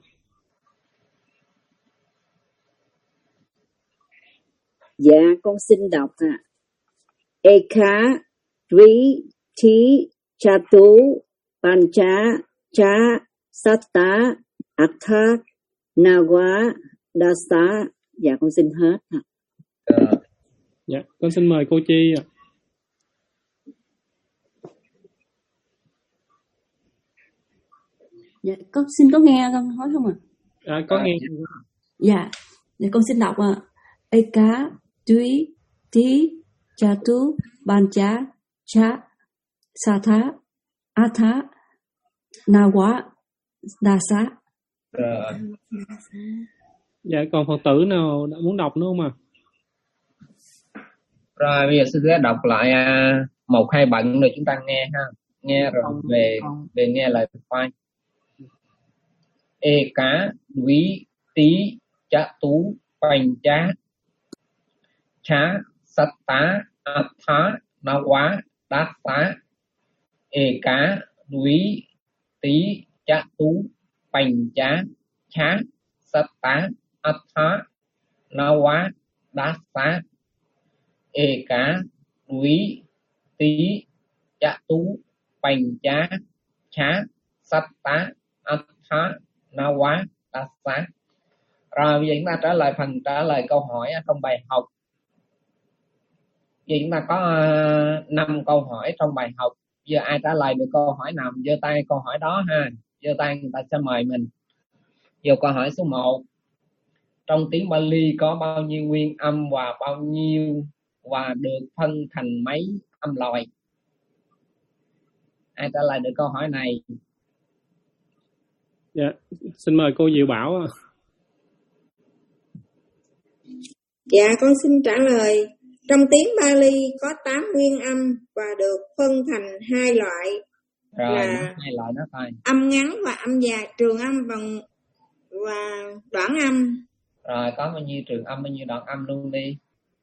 Dạ, con xin đọc ạ. À. Eka, Dvi, Thi, Chatu, Pancha, Cha, Satta, Atha, Nawa, Dasa. Dạ, con xin hết ạ. À. Dạ, con xin mời cô Chi ạ. À. Dạ, con xin có nghe con nói không ạ? À? À, có nghe. Dạ, dạ con xin đọc ạ. À. Eka, Dvi, Thi, Chatu, Pancha, Cha, Satta, Atha, Nawa, Dasa. Rồi. Dạ, còn Phật tử nào muốn đọc nữa không ạ? À? Rồi, bây giờ sư sẽ đọc lại một hai bận rồi chúng ta nghe ha. Nghe rồi về về nghe lời khoai. Eka, Dvi, Tí, Chatu, Pancha, Cha, Satta, Atha, Nawa, Dasa. Eka, Dvi, Tí, Chatu, Pancha, Cha, Satta, Atha, Nawa, Dasa. Eka, Dvi, Tí, Chatu, Pancha, Cha, Satta, Atha, Nawa, Dasa. Rồi bây giờ chúng ta trả lời phần trả lời câu hỏi trong bài học. Bây giờ chúng ta có năm uh, câu hỏi trong bài học. Bây giờ ai trả lời được câu hỏi nào giơ tay câu hỏi đó ha. Giơ tay người ta sẽ mời mình. Giờ câu hỏi số một. Trong tiếng Bali có bao nhiêu nguyên âm và bao nhiêu và được phân thành mấy âm loại? Ai trả lời được câu hỏi này? Dạ, xin mời cô Diệu Bảo. Dạ, con xin trả lời. Trong tiếng Bali có tám nguyên âm và được phân thành hai loại. Rồi, là hai loại đó thôi. Âm ngắn và âm dài, trường âm và, và đoạn âm. Rồi, có bao nhiêu trường âm, bao nhiêu đoạn âm luôn đi.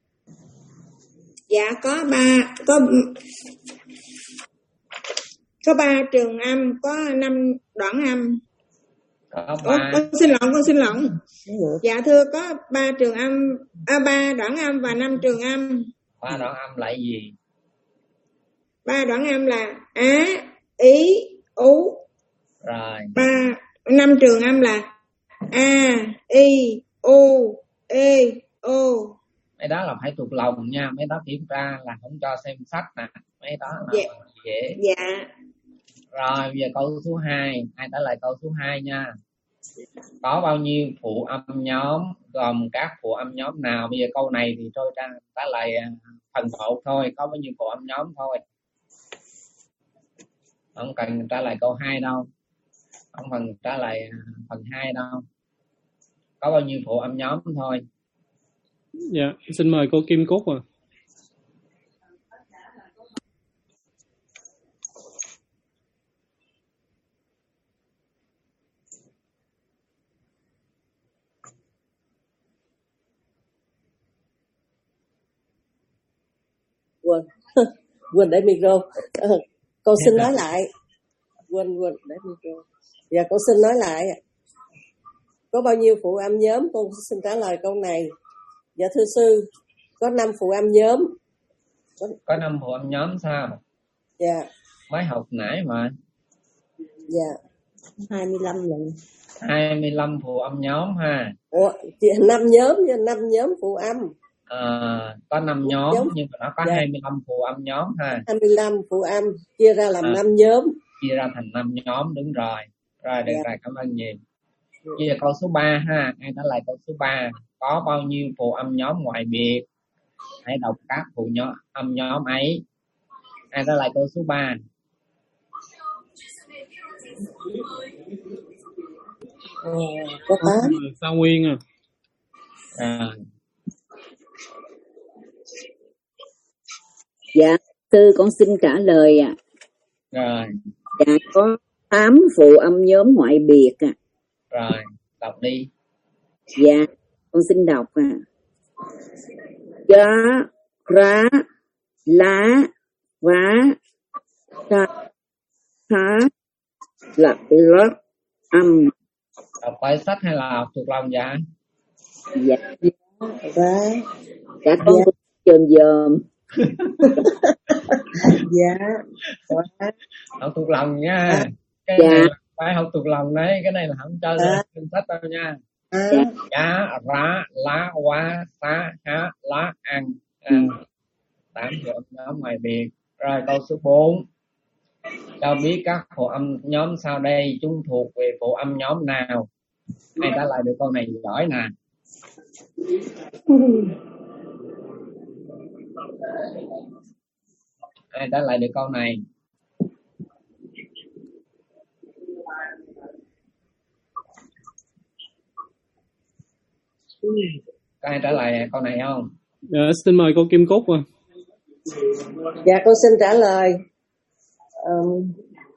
Dạ, có ba, có có ba trường âm, có năm đoạn âm. Có ba. Ủa, con xin lộn, con xin lộn. Dạ thưa, có ba trường âm, à, ba đoạn âm và năm trường âm. Ba đoạn âm là gì? Ba đoạn âm là Á, Ý, Ú. Rồi. Ba, năm trường âm là A, I, U, E, O. Mấy đó là phải thuộc lòng nha, mấy đó kiểm tra là không cho xem sách nè, mấy đó là dạ. dễ. Dạ. Rồi bây giờ câu số hai, ai trả lời câu số hai nha. Có bao nhiêu phụ âm nhóm, gồm các phụ âm nhóm nào? Bây giờ câu này thì tôi trả, trả lời phần một thôi, có bao nhiêu phụ âm nhóm thôi. Không cần trả lời câu hai đâu. Không cần trả lời phần hai đâu. Có bao nhiêu phụ âm nhóm thôi. Dạ, xin mời cô Kim Cúc ạ. À. Quên, quên để micro. Con xin nói lại. Quên, quên để micro. Dạ, con xin nói lại. Có bao nhiêu phụ âm nhóm? Con xin trả lời câu này. Dạ thưa sư, có năm phụ âm nhóm. Có, có năm phụ âm nhóm sao? Dạ. Mới học nãy mà. Dạ. hai mươi lăm lần. hai mươi lăm phụ âm nhóm ha. Ủa, năm nhóm nha, năm nhóm phụ âm. À, có năm nhóm, nhóm nhưng mà nó có dạ. hai mươi lăm phụ âm nhóm ha. hai mươi lăm phụ âm chia ra làm à, năm nhóm. Chia ra thành năm nhóm, đúng rồi. Rồi được dạ. rồi, cảm ơn nhiều. Bây giờ câu số ba ha, ai trả lời câu số ba. Có bao nhiêu phụ âm nhóm ngoại biệt? Hãy đọc các phụ nhóm âm nhóm ấy. Ai trả lời câu số ba. Ờ, có tám. Sao Nguyên à? À, Dạ, sư con xin trả lời ạ. rồi, Dạ, có tám phụ âm nhóm ngoại biệt ạ. rồi, đọc đi. Dạ, con xin đọc ạ. Cha, ra, lá, vá, sa, thá, lật, lót, âm. Đọc bài sách hay là học thuộc lòng dạ? Dạ, Và dạ con dạ, cũng dòm dòm. dạ, và Học thuộc lòng nha. Cái Dạ, này là phải học thuộc lòng đấy, cái này là không chơi à, là trên sách đâu nha. à, dạ, Giá, rá, lá, hoa, sa, há, lá, ăn. À, tám phụ âm nhóm ngoài biệt. Rồi câu số bốn. Cho biết các phụ âm nhóm sau đây chúng thuộc về phụ âm nhóm nào? Ai trả lời được câu này giỏi nè. Ai trả lời được câu này? Có ai trả lời câu này không? Dạ, xin mời cô Kim Cúc à. dạ con xin trả lời. Ừm,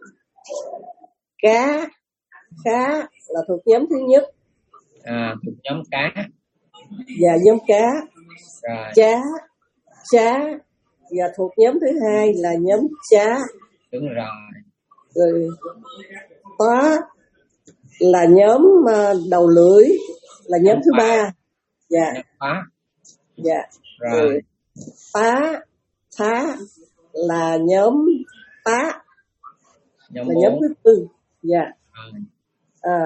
cá, cá là thuộc nhóm thứ nhất. À, thuộc nhóm cá. Và nhóm cá. Rồi, Chá, chá và thuộc nhóm thứ hai là nhóm chá. đúng rồi. Rồi tó là nhóm ờ, đầu lưỡi là nhóm thứ ba. Dạ, Nhóm phá. dạ. Rồi, Rồi tá, thá là nhóm tá nhóm là nhóm bốn. thứ tư. Dạ. Rồi, À,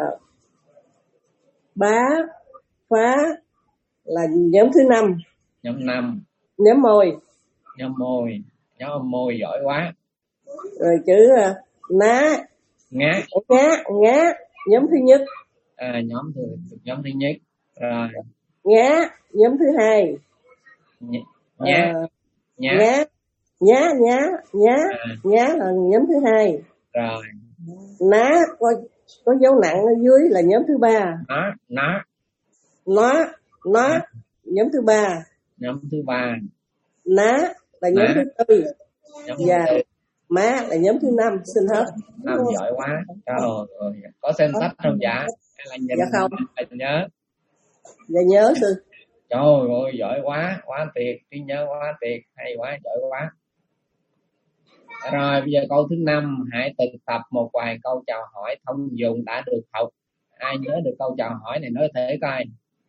bá, phá là nhóm thứ năm. nhóm năm. Nhóm môi. Nhóm môi. Nhóm âm môi giỏi quá. Rồi chữ uh, ná, Ngá. ngá, ngá nhóm thứ nhất. À, nhóm thứ, thuộc nhóm thứ nhất. Rồi, Ngá nhóm thứ hai. Nh- nhá. À, Nhá. nhá, nhá, nhá, nhá, À, nhá là nhóm thứ hai. rồi, Ná có có dấu nặng ở dưới là nhóm thứ ba. nó, nó. Nó, nó À, nhóm thứ ba. nhóm thứ ba. Ná là nhóm Má. thứ tư. Nhóm thứ Và tư. má là nhóm thứ năm. Xin hết. Năm giỏi quá. Trời ơi, có xem sách không dạ? Hay là nhìn Dạ không. là nhớ? Dạ nhớ sư. Trời ơi, giỏi quá, quá tuyệt, trí nhớ quá tuyệt, hay quá, giỏi quá. Rồi bây giờ câu thứ năm, hãy tự tập một vài câu chào hỏi thông dụng đã được học. Ai nhớ được câu chào hỏi này nói thế coi.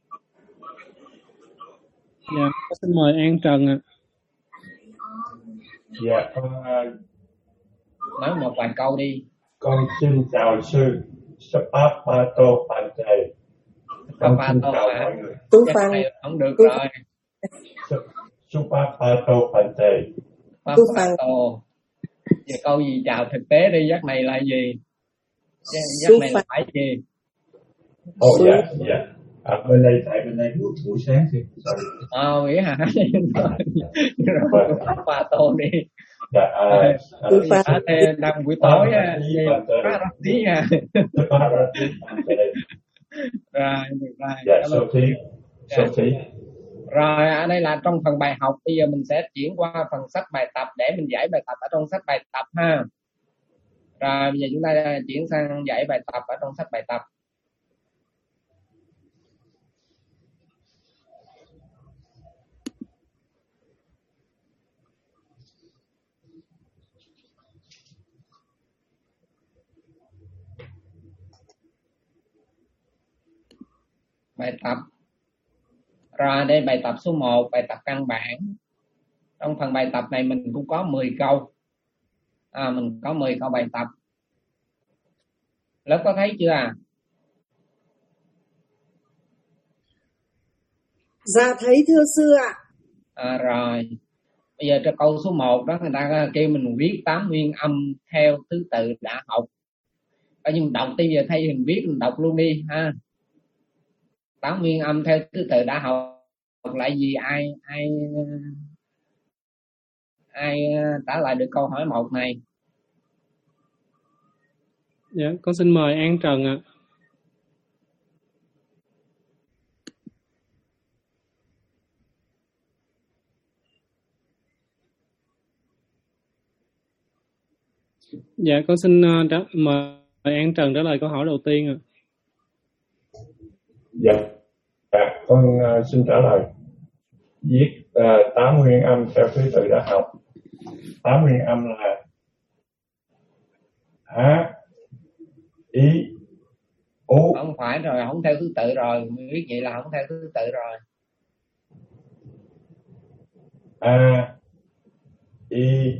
Dạ, xin mời An Trần ạ. Dạ con ờ, Nói một vài câu đi. con xin chào sư Sapapato Pante. Con xin Papato chào hả? mọi người. Tú Chắc Phân. này không được Tú, rồi. Sapapato Pante. Tú Phân. Papato. Giờ câu gì chào thực tế đi, giấc này là gì? Giấc Tú này là Phân. phải gì? Ồ dạ dạ. À, bên đây tại bên đây buổi, buổi sáng thì sorry. Ờ, nghĩ hả? Rồi, Papato đi. Dạ à, à, Tú Phân. Ở đây đang buổi tối á, gì phá ra tí à. Sapapato Pante. Rồi, được rồi. Dạ Cảm ơn. Sophie. Dạ. Sophie. Rồi, ở đây là trong phần bài học. Bây giờ mình sẽ chuyển qua phần sách bài tập để mình giải bài tập ở trong sách bài tập ha. Rồi, bây giờ chúng ta chuyển sang giải bài tập ở trong sách bài tập. Bài tập. Rồi, đây bài tập số một, bài tập căn bản. Trong phần bài tập này mình cũng có mười câu. À, mình có mười câu bài tập. Lớp có thấy chưa à? Dạ thấy thưa sư ạ. À, rồi. Bây giờ cho câu số một đó người ta kêu mình viết tám nguyên âm theo thứ tự đã học. Coi như mình đọc đi, giờ thay mình viết mình đọc luôn đi ha. Tám nguyên âm theo thứ tự đã học lại gì, ai ai ai trả lời được câu hỏi một này? Dạ, con xin mời An Trần ạ. Dạ, con xin uh, trả, mời An Trần trả lời câu hỏi đầu tiên ạ. Dạ, dạ con uh, xin trả lời. Viết uh, tám nguyên âm theo thứ tự đã học. Tám nguyên âm là H, I, U. Không phải rồi, không theo thứ tự rồi. Viết vậy là không theo thứ tự rồi. A, I,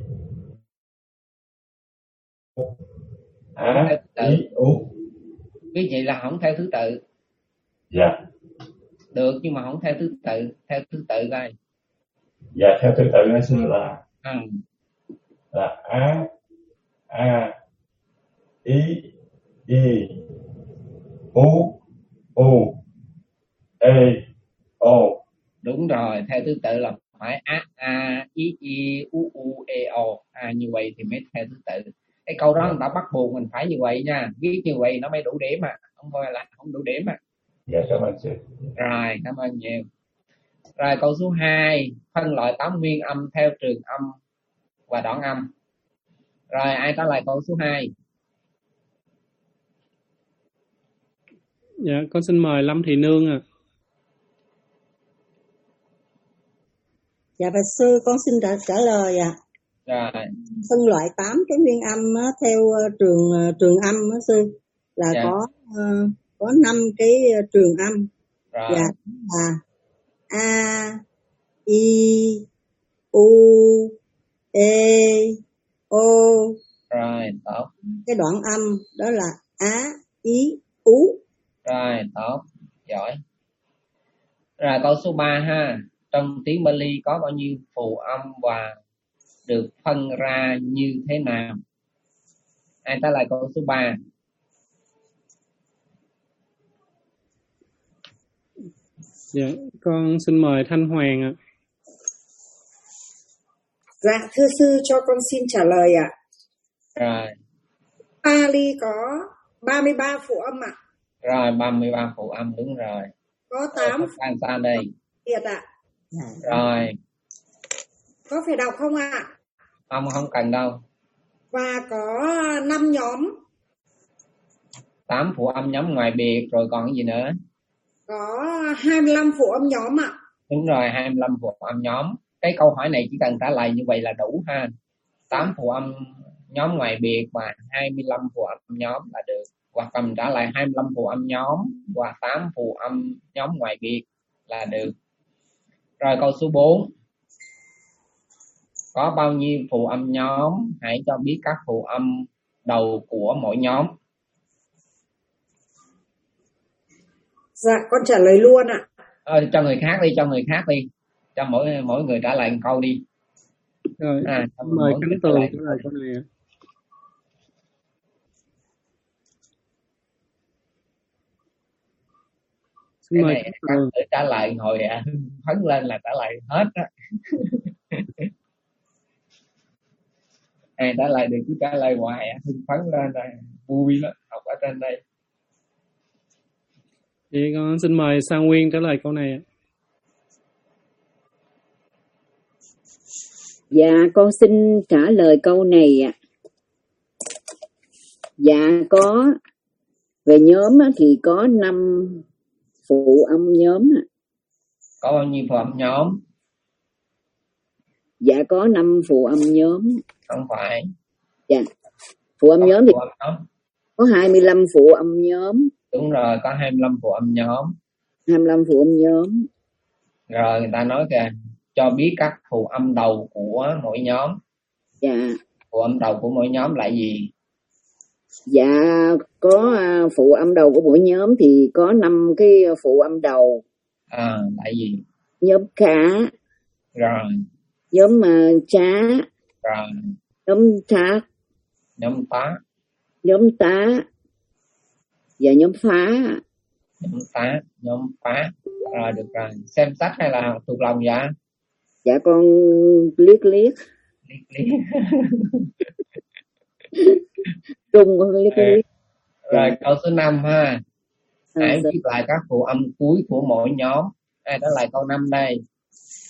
A, I, U. Viết vậy là không theo thứ tự. Dạ. Được, nhưng mà không theo thứ tự. Theo thứ tự coi. Dạ, theo thứ tự nó xin là ừ. là A, A, I, I, U, U, E, O. Đúng rồi, theo thứ tự là phải A, A, I, I, U, U, E, O. À, như vậy thì mới theo thứ tự. Cái câu đó người ta bắt buộc mình phải như vậy nha. Viết như vậy nó mới đủ điểm mà. Không phải là không đủ điểm mà. Dạ, cảm ơn sư. Rồi, cảm ơn nhiều. Rồi, câu số hai. Phân loại tám nguyên âm theo trường âm và đoạn âm. Rồi, ai trả lời câu số hai? Dạ, con xin mời Lâm Thị Nương ạ. À. Dạ, bạch sư, con xin trả, trả lời ạ. À. Rồi. Phân loại tám cái nguyên âm á, theo uh, trường uh, trường âm á sư là dạ. có uh, có năm cái uh, trường âm. Rồi. Dạ, là A, I, U, E, O. Rồi, tốt. Cái đoạn âm đó là Á, Ý, Ú. Rồi, tốt, giỏi. Rồi câu số ba ha. Trong tiếng Bali có bao nhiêu phù âm và được phân ra như thế nào? Ai trả lời câu số ba? Dạ, con xin mời Thanh Hoàng ạ. Dạ, thưa sư, cho con xin trả lời ạ. Rồi. Pali có ba mươi ba phụ âm ạ. Rồi, ba mươi ba phụ âm, đúng rồi. Có tám phụ âm đây. Việt ạ. Rồi. Có phải đọc không ạ? Không, không cần đâu. Và có năm nhóm. tám phụ âm nhóm ngoài biệt, rồi còn cái gì nữa? Có hai mươi lăm phụ âm nhóm ạ. Đúng rồi, hai mươi lăm phụ âm nhóm. Cái câu hỏi này chỉ cần trả lời như vậy là đủ ha. tám phụ âm nhóm ngoài biệt và hai mươi lăm phụ âm nhóm là được. Hoặc cầm trả lời hai mươi lăm phụ âm nhóm và tám phụ âm nhóm ngoài biệt là được. Rồi câu số bốn. Có bao nhiêu phụ âm nhóm? Hãy cho biết các phụ âm đầu của mỗi nhóm. Dạ, con trả lời luôn ạ. À, cho người khác đi, cho người khác đi. Cho mỗi mỗi người trả lời một câu đi. Rồi, à, mời Khánh Tường trả lời câu này. Cái này các tự trả lời hồi phấn lên là trả lời hết á. Ai trả lời được cứ trả lời hoài á, hưng phấn lên rồi, vui lắm, học ở trên đây. Vậy con xin mời Sang Nguyên trả lời câu này ạ. Dạ, con xin trả lời câu này ạ. Dạ, có về nhóm thì có năm phụ âm nhóm. Có bao nhiêu phụ âm nhóm? Dạ, có năm phụ âm nhóm. Không phải. Dạ, phụ âm có nhóm thì âm nhóm. Có hai mươi lăm phụ âm nhóm. Đúng rồi, có hai mươi lăm phụ âm nhóm. hai mươi lăm phụ âm nhóm. Rồi người ta nói kìa, cho biết các phụ âm đầu của mỗi nhóm. Dạ. Phụ âm đầu của mỗi nhóm là gì? Dạ, có phụ âm đầu của mỗi nhóm thì có năm cái phụ âm đầu. À, là gì? Nhóm khá. Rồi. Nhóm uh, chá. Rồi. Nhóm thác. Nhóm tá. Nhóm tá. Và nhóm phá. Nhóm tá, nhóm phá. Rồi, được rồi. Xem sách hay là thuộc lòng dạ? Dạ, con liếc liếc. Liếc liếc. Trung con liếc liếc. Rồi, câu số năm ha. Hãy viết lại các phụ âm cuối của mỗi nhóm. Ai đó lại câu năm đây.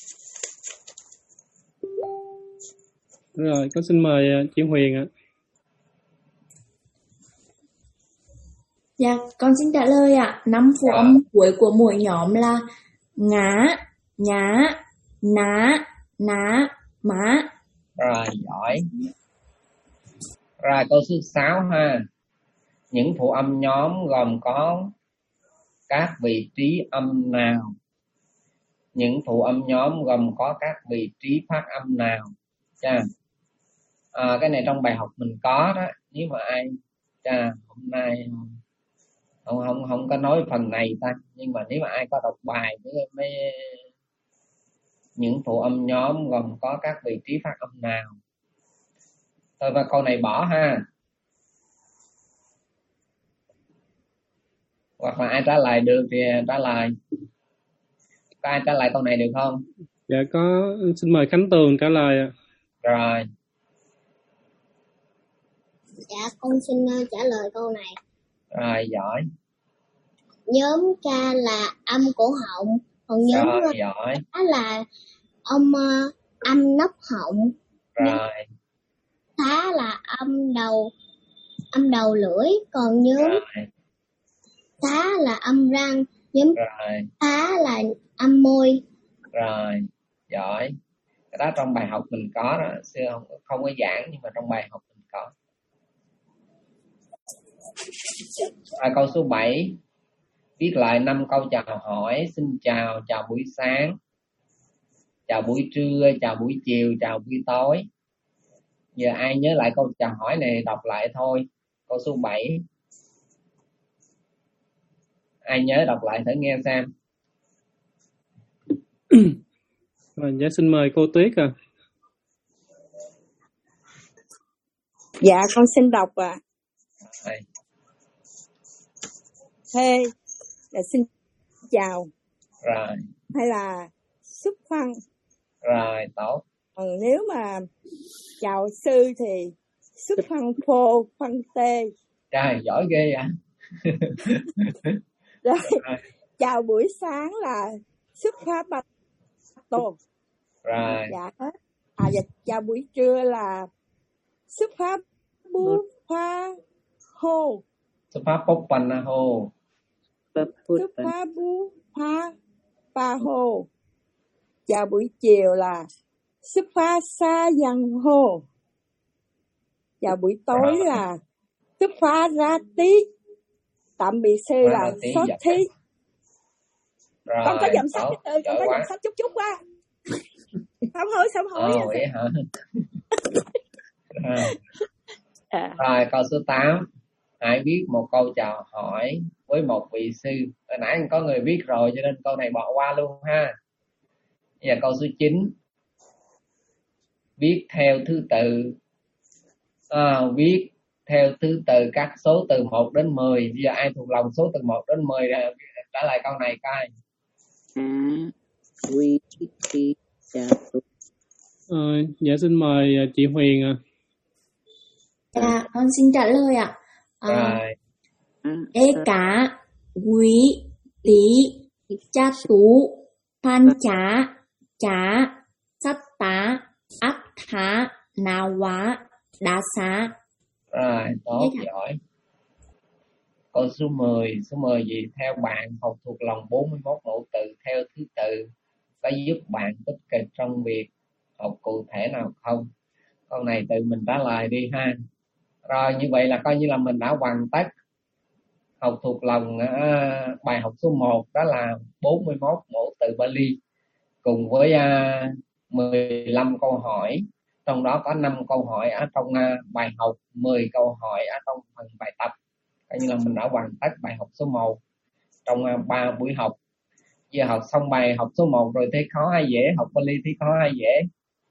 Rồi, con xin mời chị Huyền ạ. Dạ, con xin trả lời ạ. Năm phụ âm cuối của mỗi nhóm là ngã, nhá, ná, ná, má. Rồi, giỏi. Rồi câu số sáu ha. Những phụ âm nhóm gồm có các vị trí âm nào? Những phụ âm nhóm gồm có các vị trí phát âm nào? Chà. À, cái này trong bài học mình có đó. Nếu mà ai chà, hôm nay không không không có nói phần này ta, nhưng mà nếu mà ai có đọc bài với mấy những phụ âm nhóm gồm có các vị trí phát âm nào? Thôi và câu này bỏ ha. Hoặc là ai trả lời được thì trả lời. Có ai trả lời câu này được không? Dạ có, xin mời Khánh Tường trả lời ạ. Rồi. Dạ con xin trả lời câu này. Rồi, giỏi. Nhóm ca là âm cổ họng, còn nhóm Rồi, giỏi. Á là âm âm nóc họng. Rồi. Thá là âm đầu âm đầu lưỡi, còn nhóm Rồi. thá là âm răng, nhóm Rồi. thá là âm môi. Rồi, giỏi. Cái đó trong bài học mình có đó, xưa không, không có giảng nhưng mà trong bài học mình có. Rồi, câu số bảy. Viết lại năm câu chào hỏi. Xin chào, chào buổi sáng, chào buổi trưa, chào buổi chiều, chào buổi tối. Giờ ai nhớ lại câu chào hỏi này đọc lại thôi. Câu số bảy. Ai nhớ đọc lại thử nghe xem. Rồi, dạ xin mời cô Tuyết à. Dạ con xin đọc ạ. À. Hey là xin chào. Rồi. Hay là xúc phân. Rồi, tốt. Còn nếu mà chào sư thì xúc phân phô, phân tê. Trời, giỏi ghê ạ. Rồi, chào buổi sáng là xúc phá bát tô. Rồi. Dạ. À, và chào buổi trưa là xúc phá bú phá hô. Xúc phá bốc panna hô. Xúc phá bú phá pa hô. Chào buổi chiều là xúc phá sa dân hô. Chào buổi tối rồi. Là xúc phá ra tí. Tạm biệt sư ra là sót thí. Rồi, con có dòng sách tốt, từ con có quá. dòng sách chút chút quá. Không hỏi sao hỏi. Ồ, vậy hả? Rồi. À. Rồi, câu số tám. Hãy viết một câu chào hỏi với một vị sư. Hồi nãy có người viết rồi cho nên câu này bỏ qua luôn ha. Bây giờ câu số chín. Viết theo thứ tự. À, viết theo thứ tự các số từ một đến mười. Bây giờ ai thuộc lòng số từ một đến mười trả lời câu này coi. À, quy, quy, Ờ, dạ xin mời chị Huyền à. Dạ, con xin trả lời ạ. À, ê cá, quý, tí, cha tú, pan chá, chá, sắt tá, áp thá, na quá, đá xá. Rồi, tốt, giỏi. Câu số mười. Số mười gì? Theo bạn học thuộc lòng bốn mươi mốt mẫu từ theo thứ tự có giúp bạn tích cực trong việc học cụ thể nào không? Câu này tự mình trả lời đi ha. Rồi, như vậy là coi như là mình đã hoàn tất học thuộc lòng uh, bài học số một, đó là bốn mươi mốt mẫu từ Bali cùng với uh, mười lăm câu hỏi. Trong đó có năm câu hỏi ở trong uh, bài học, mười câu hỏi ở trong phần bài tập. Coi như là mình đã hoàn tất bài học số một trong uh, ba buổi học. Giờ học xong bài học số một rồi thấy khó hay dễ? Học Bali thấy khó hay dễ?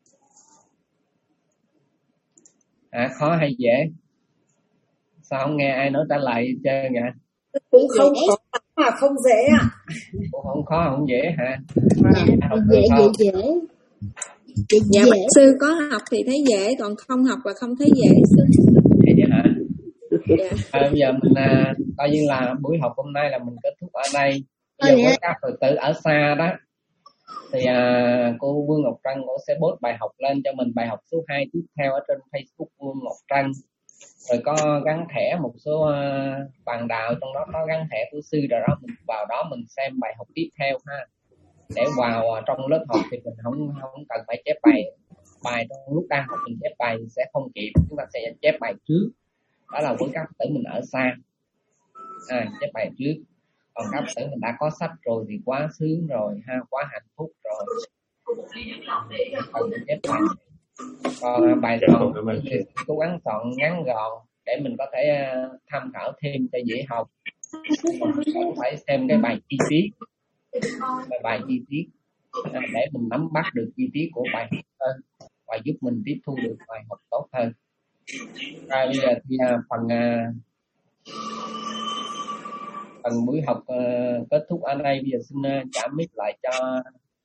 À, khó hay dễ? Sao không nghe ai nói trả lời hết trơn vậy? Cũng không khó mà không dễ ạ. À. Cũng không khó không dễ hả? Dạ, dễ dễ dễ. Dễ dạ dễ. sư có học thì thấy dễ, còn không học là không thấy dễ sư. Vậy hả? Dạ. À, bây giờ mình à, coi như là buổi học hôm nay là mình kết thúc ở đây. Bây giờ với các Phật tử ở xa đó thì à, cô Vương Ngọc Trân cũng sẽ post bài học lên cho mình, bài học số hai tiếp theo ở trên Facebook Vương Ngọc Trân. rồi có gắn thẻ một số uh, bàn đạo trong đó có gắn thẻ của sư, rồi đó mình vào đó mình xem bài học tiếp theo ha. Để vào uh, trong lớp học thì mình không không cần phải chép bài bài trong lúc đang học, mình chép bài sẽ không kịp, chúng ta sẽ chép bài trước. Đó là với các Phật tử mình ở xa, à, chép bài trước. Còn các Phật tử mình đã có sách rồi thì quá sướng rồi ha, quá hạnh phúc rồi, không chép bài. Còn bài soạn thì cố gắng soạn ngắn gọn để mình có thể uh, tham khảo thêm cho dễ học. Còn phải xem cái bài chi tiết, bài, bài chi tiết à, để mình nắm bắt được chi tiết của bài học hơn và giúp mình tiếp thu được bài học tốt hơn. Rồi bây giờ thì uh, phần uh, phần buổi học uh, kết thúc ở đây. Bây giờ xin uh, trả mic lại cho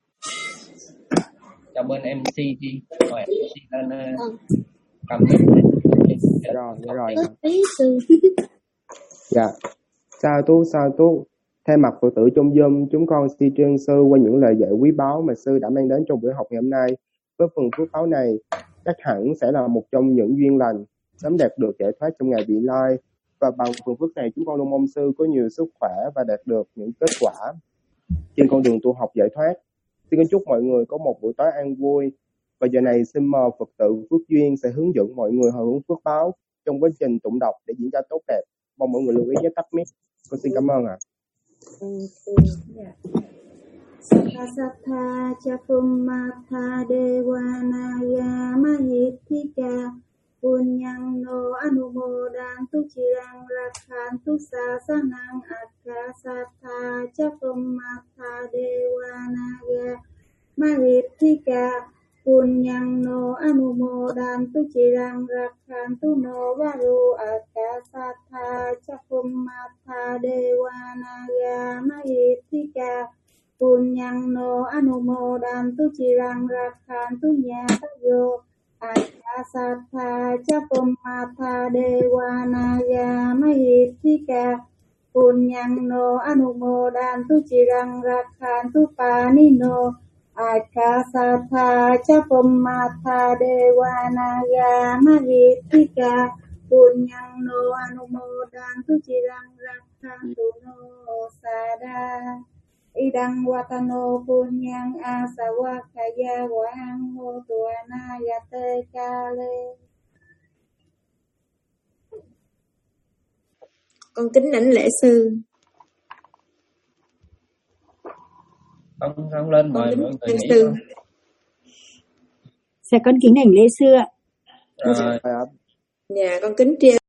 cho bên em xê đi. Rồi em xê lên uh, cầm mic. Rồi, rồi. Dạ. Sao tú, sao tú. Thay mặt Phật tử trong Zoom, chúng con xin trân sư qua những lời dạy quý báu mà sư đã mang đến trong buổi học ngày hôm nay. Với phần phước báo này, chắc hẳn sẽ là một trong những duyên lành sớm đạt được giải thoát trong ngày vị lai. Và bằng phần phước này, chúng con luôn mong sư có nhiều sức khỏe và đạt được những kết quả trên con đường tu học giải thoát. Xin kính chúc mọi người có một buổi tối an vui. Và giờ này xin mời Phật tử Phước Duyên sẽ hướng dẫn mọi người hồi hướng phước báo trong quá trình tụng đọc để diễn ra tốt đẹp. Mong mọi người lưu ý nhớ tắt mic. Con xin cảm ơn ạ. Sattha Chapumatha Devanaya Mahithika Punyang no Anumodantu Chirang Rakhantu Sasanang Akasatha Chapumatha Devanaya Mahithika Punyang no Anumodantu Chirang Rakhantu no Varu Akasatha Chapumatha Devanaya Mahithika Punyang no Anumodantu Chirang Rakhantu Nyatayo Akasatha Chapumatha Devanaya Mahithika Punyang no Anumodantu Chirang Rakhantu Panino Akasatha Chapumatha Devanaya Mahithika Punyang no Anumodantu Chirang Rakhantu no Sada Idang Watano Punyang Asawakaya Wang Hotuana Yate Kale. Con kính đảnh lễ sư. Không, không lên mời mọi người nghỉ sư. Dạ con kính đảnh lễ sư ạ. Rồi. Dạ con kính tri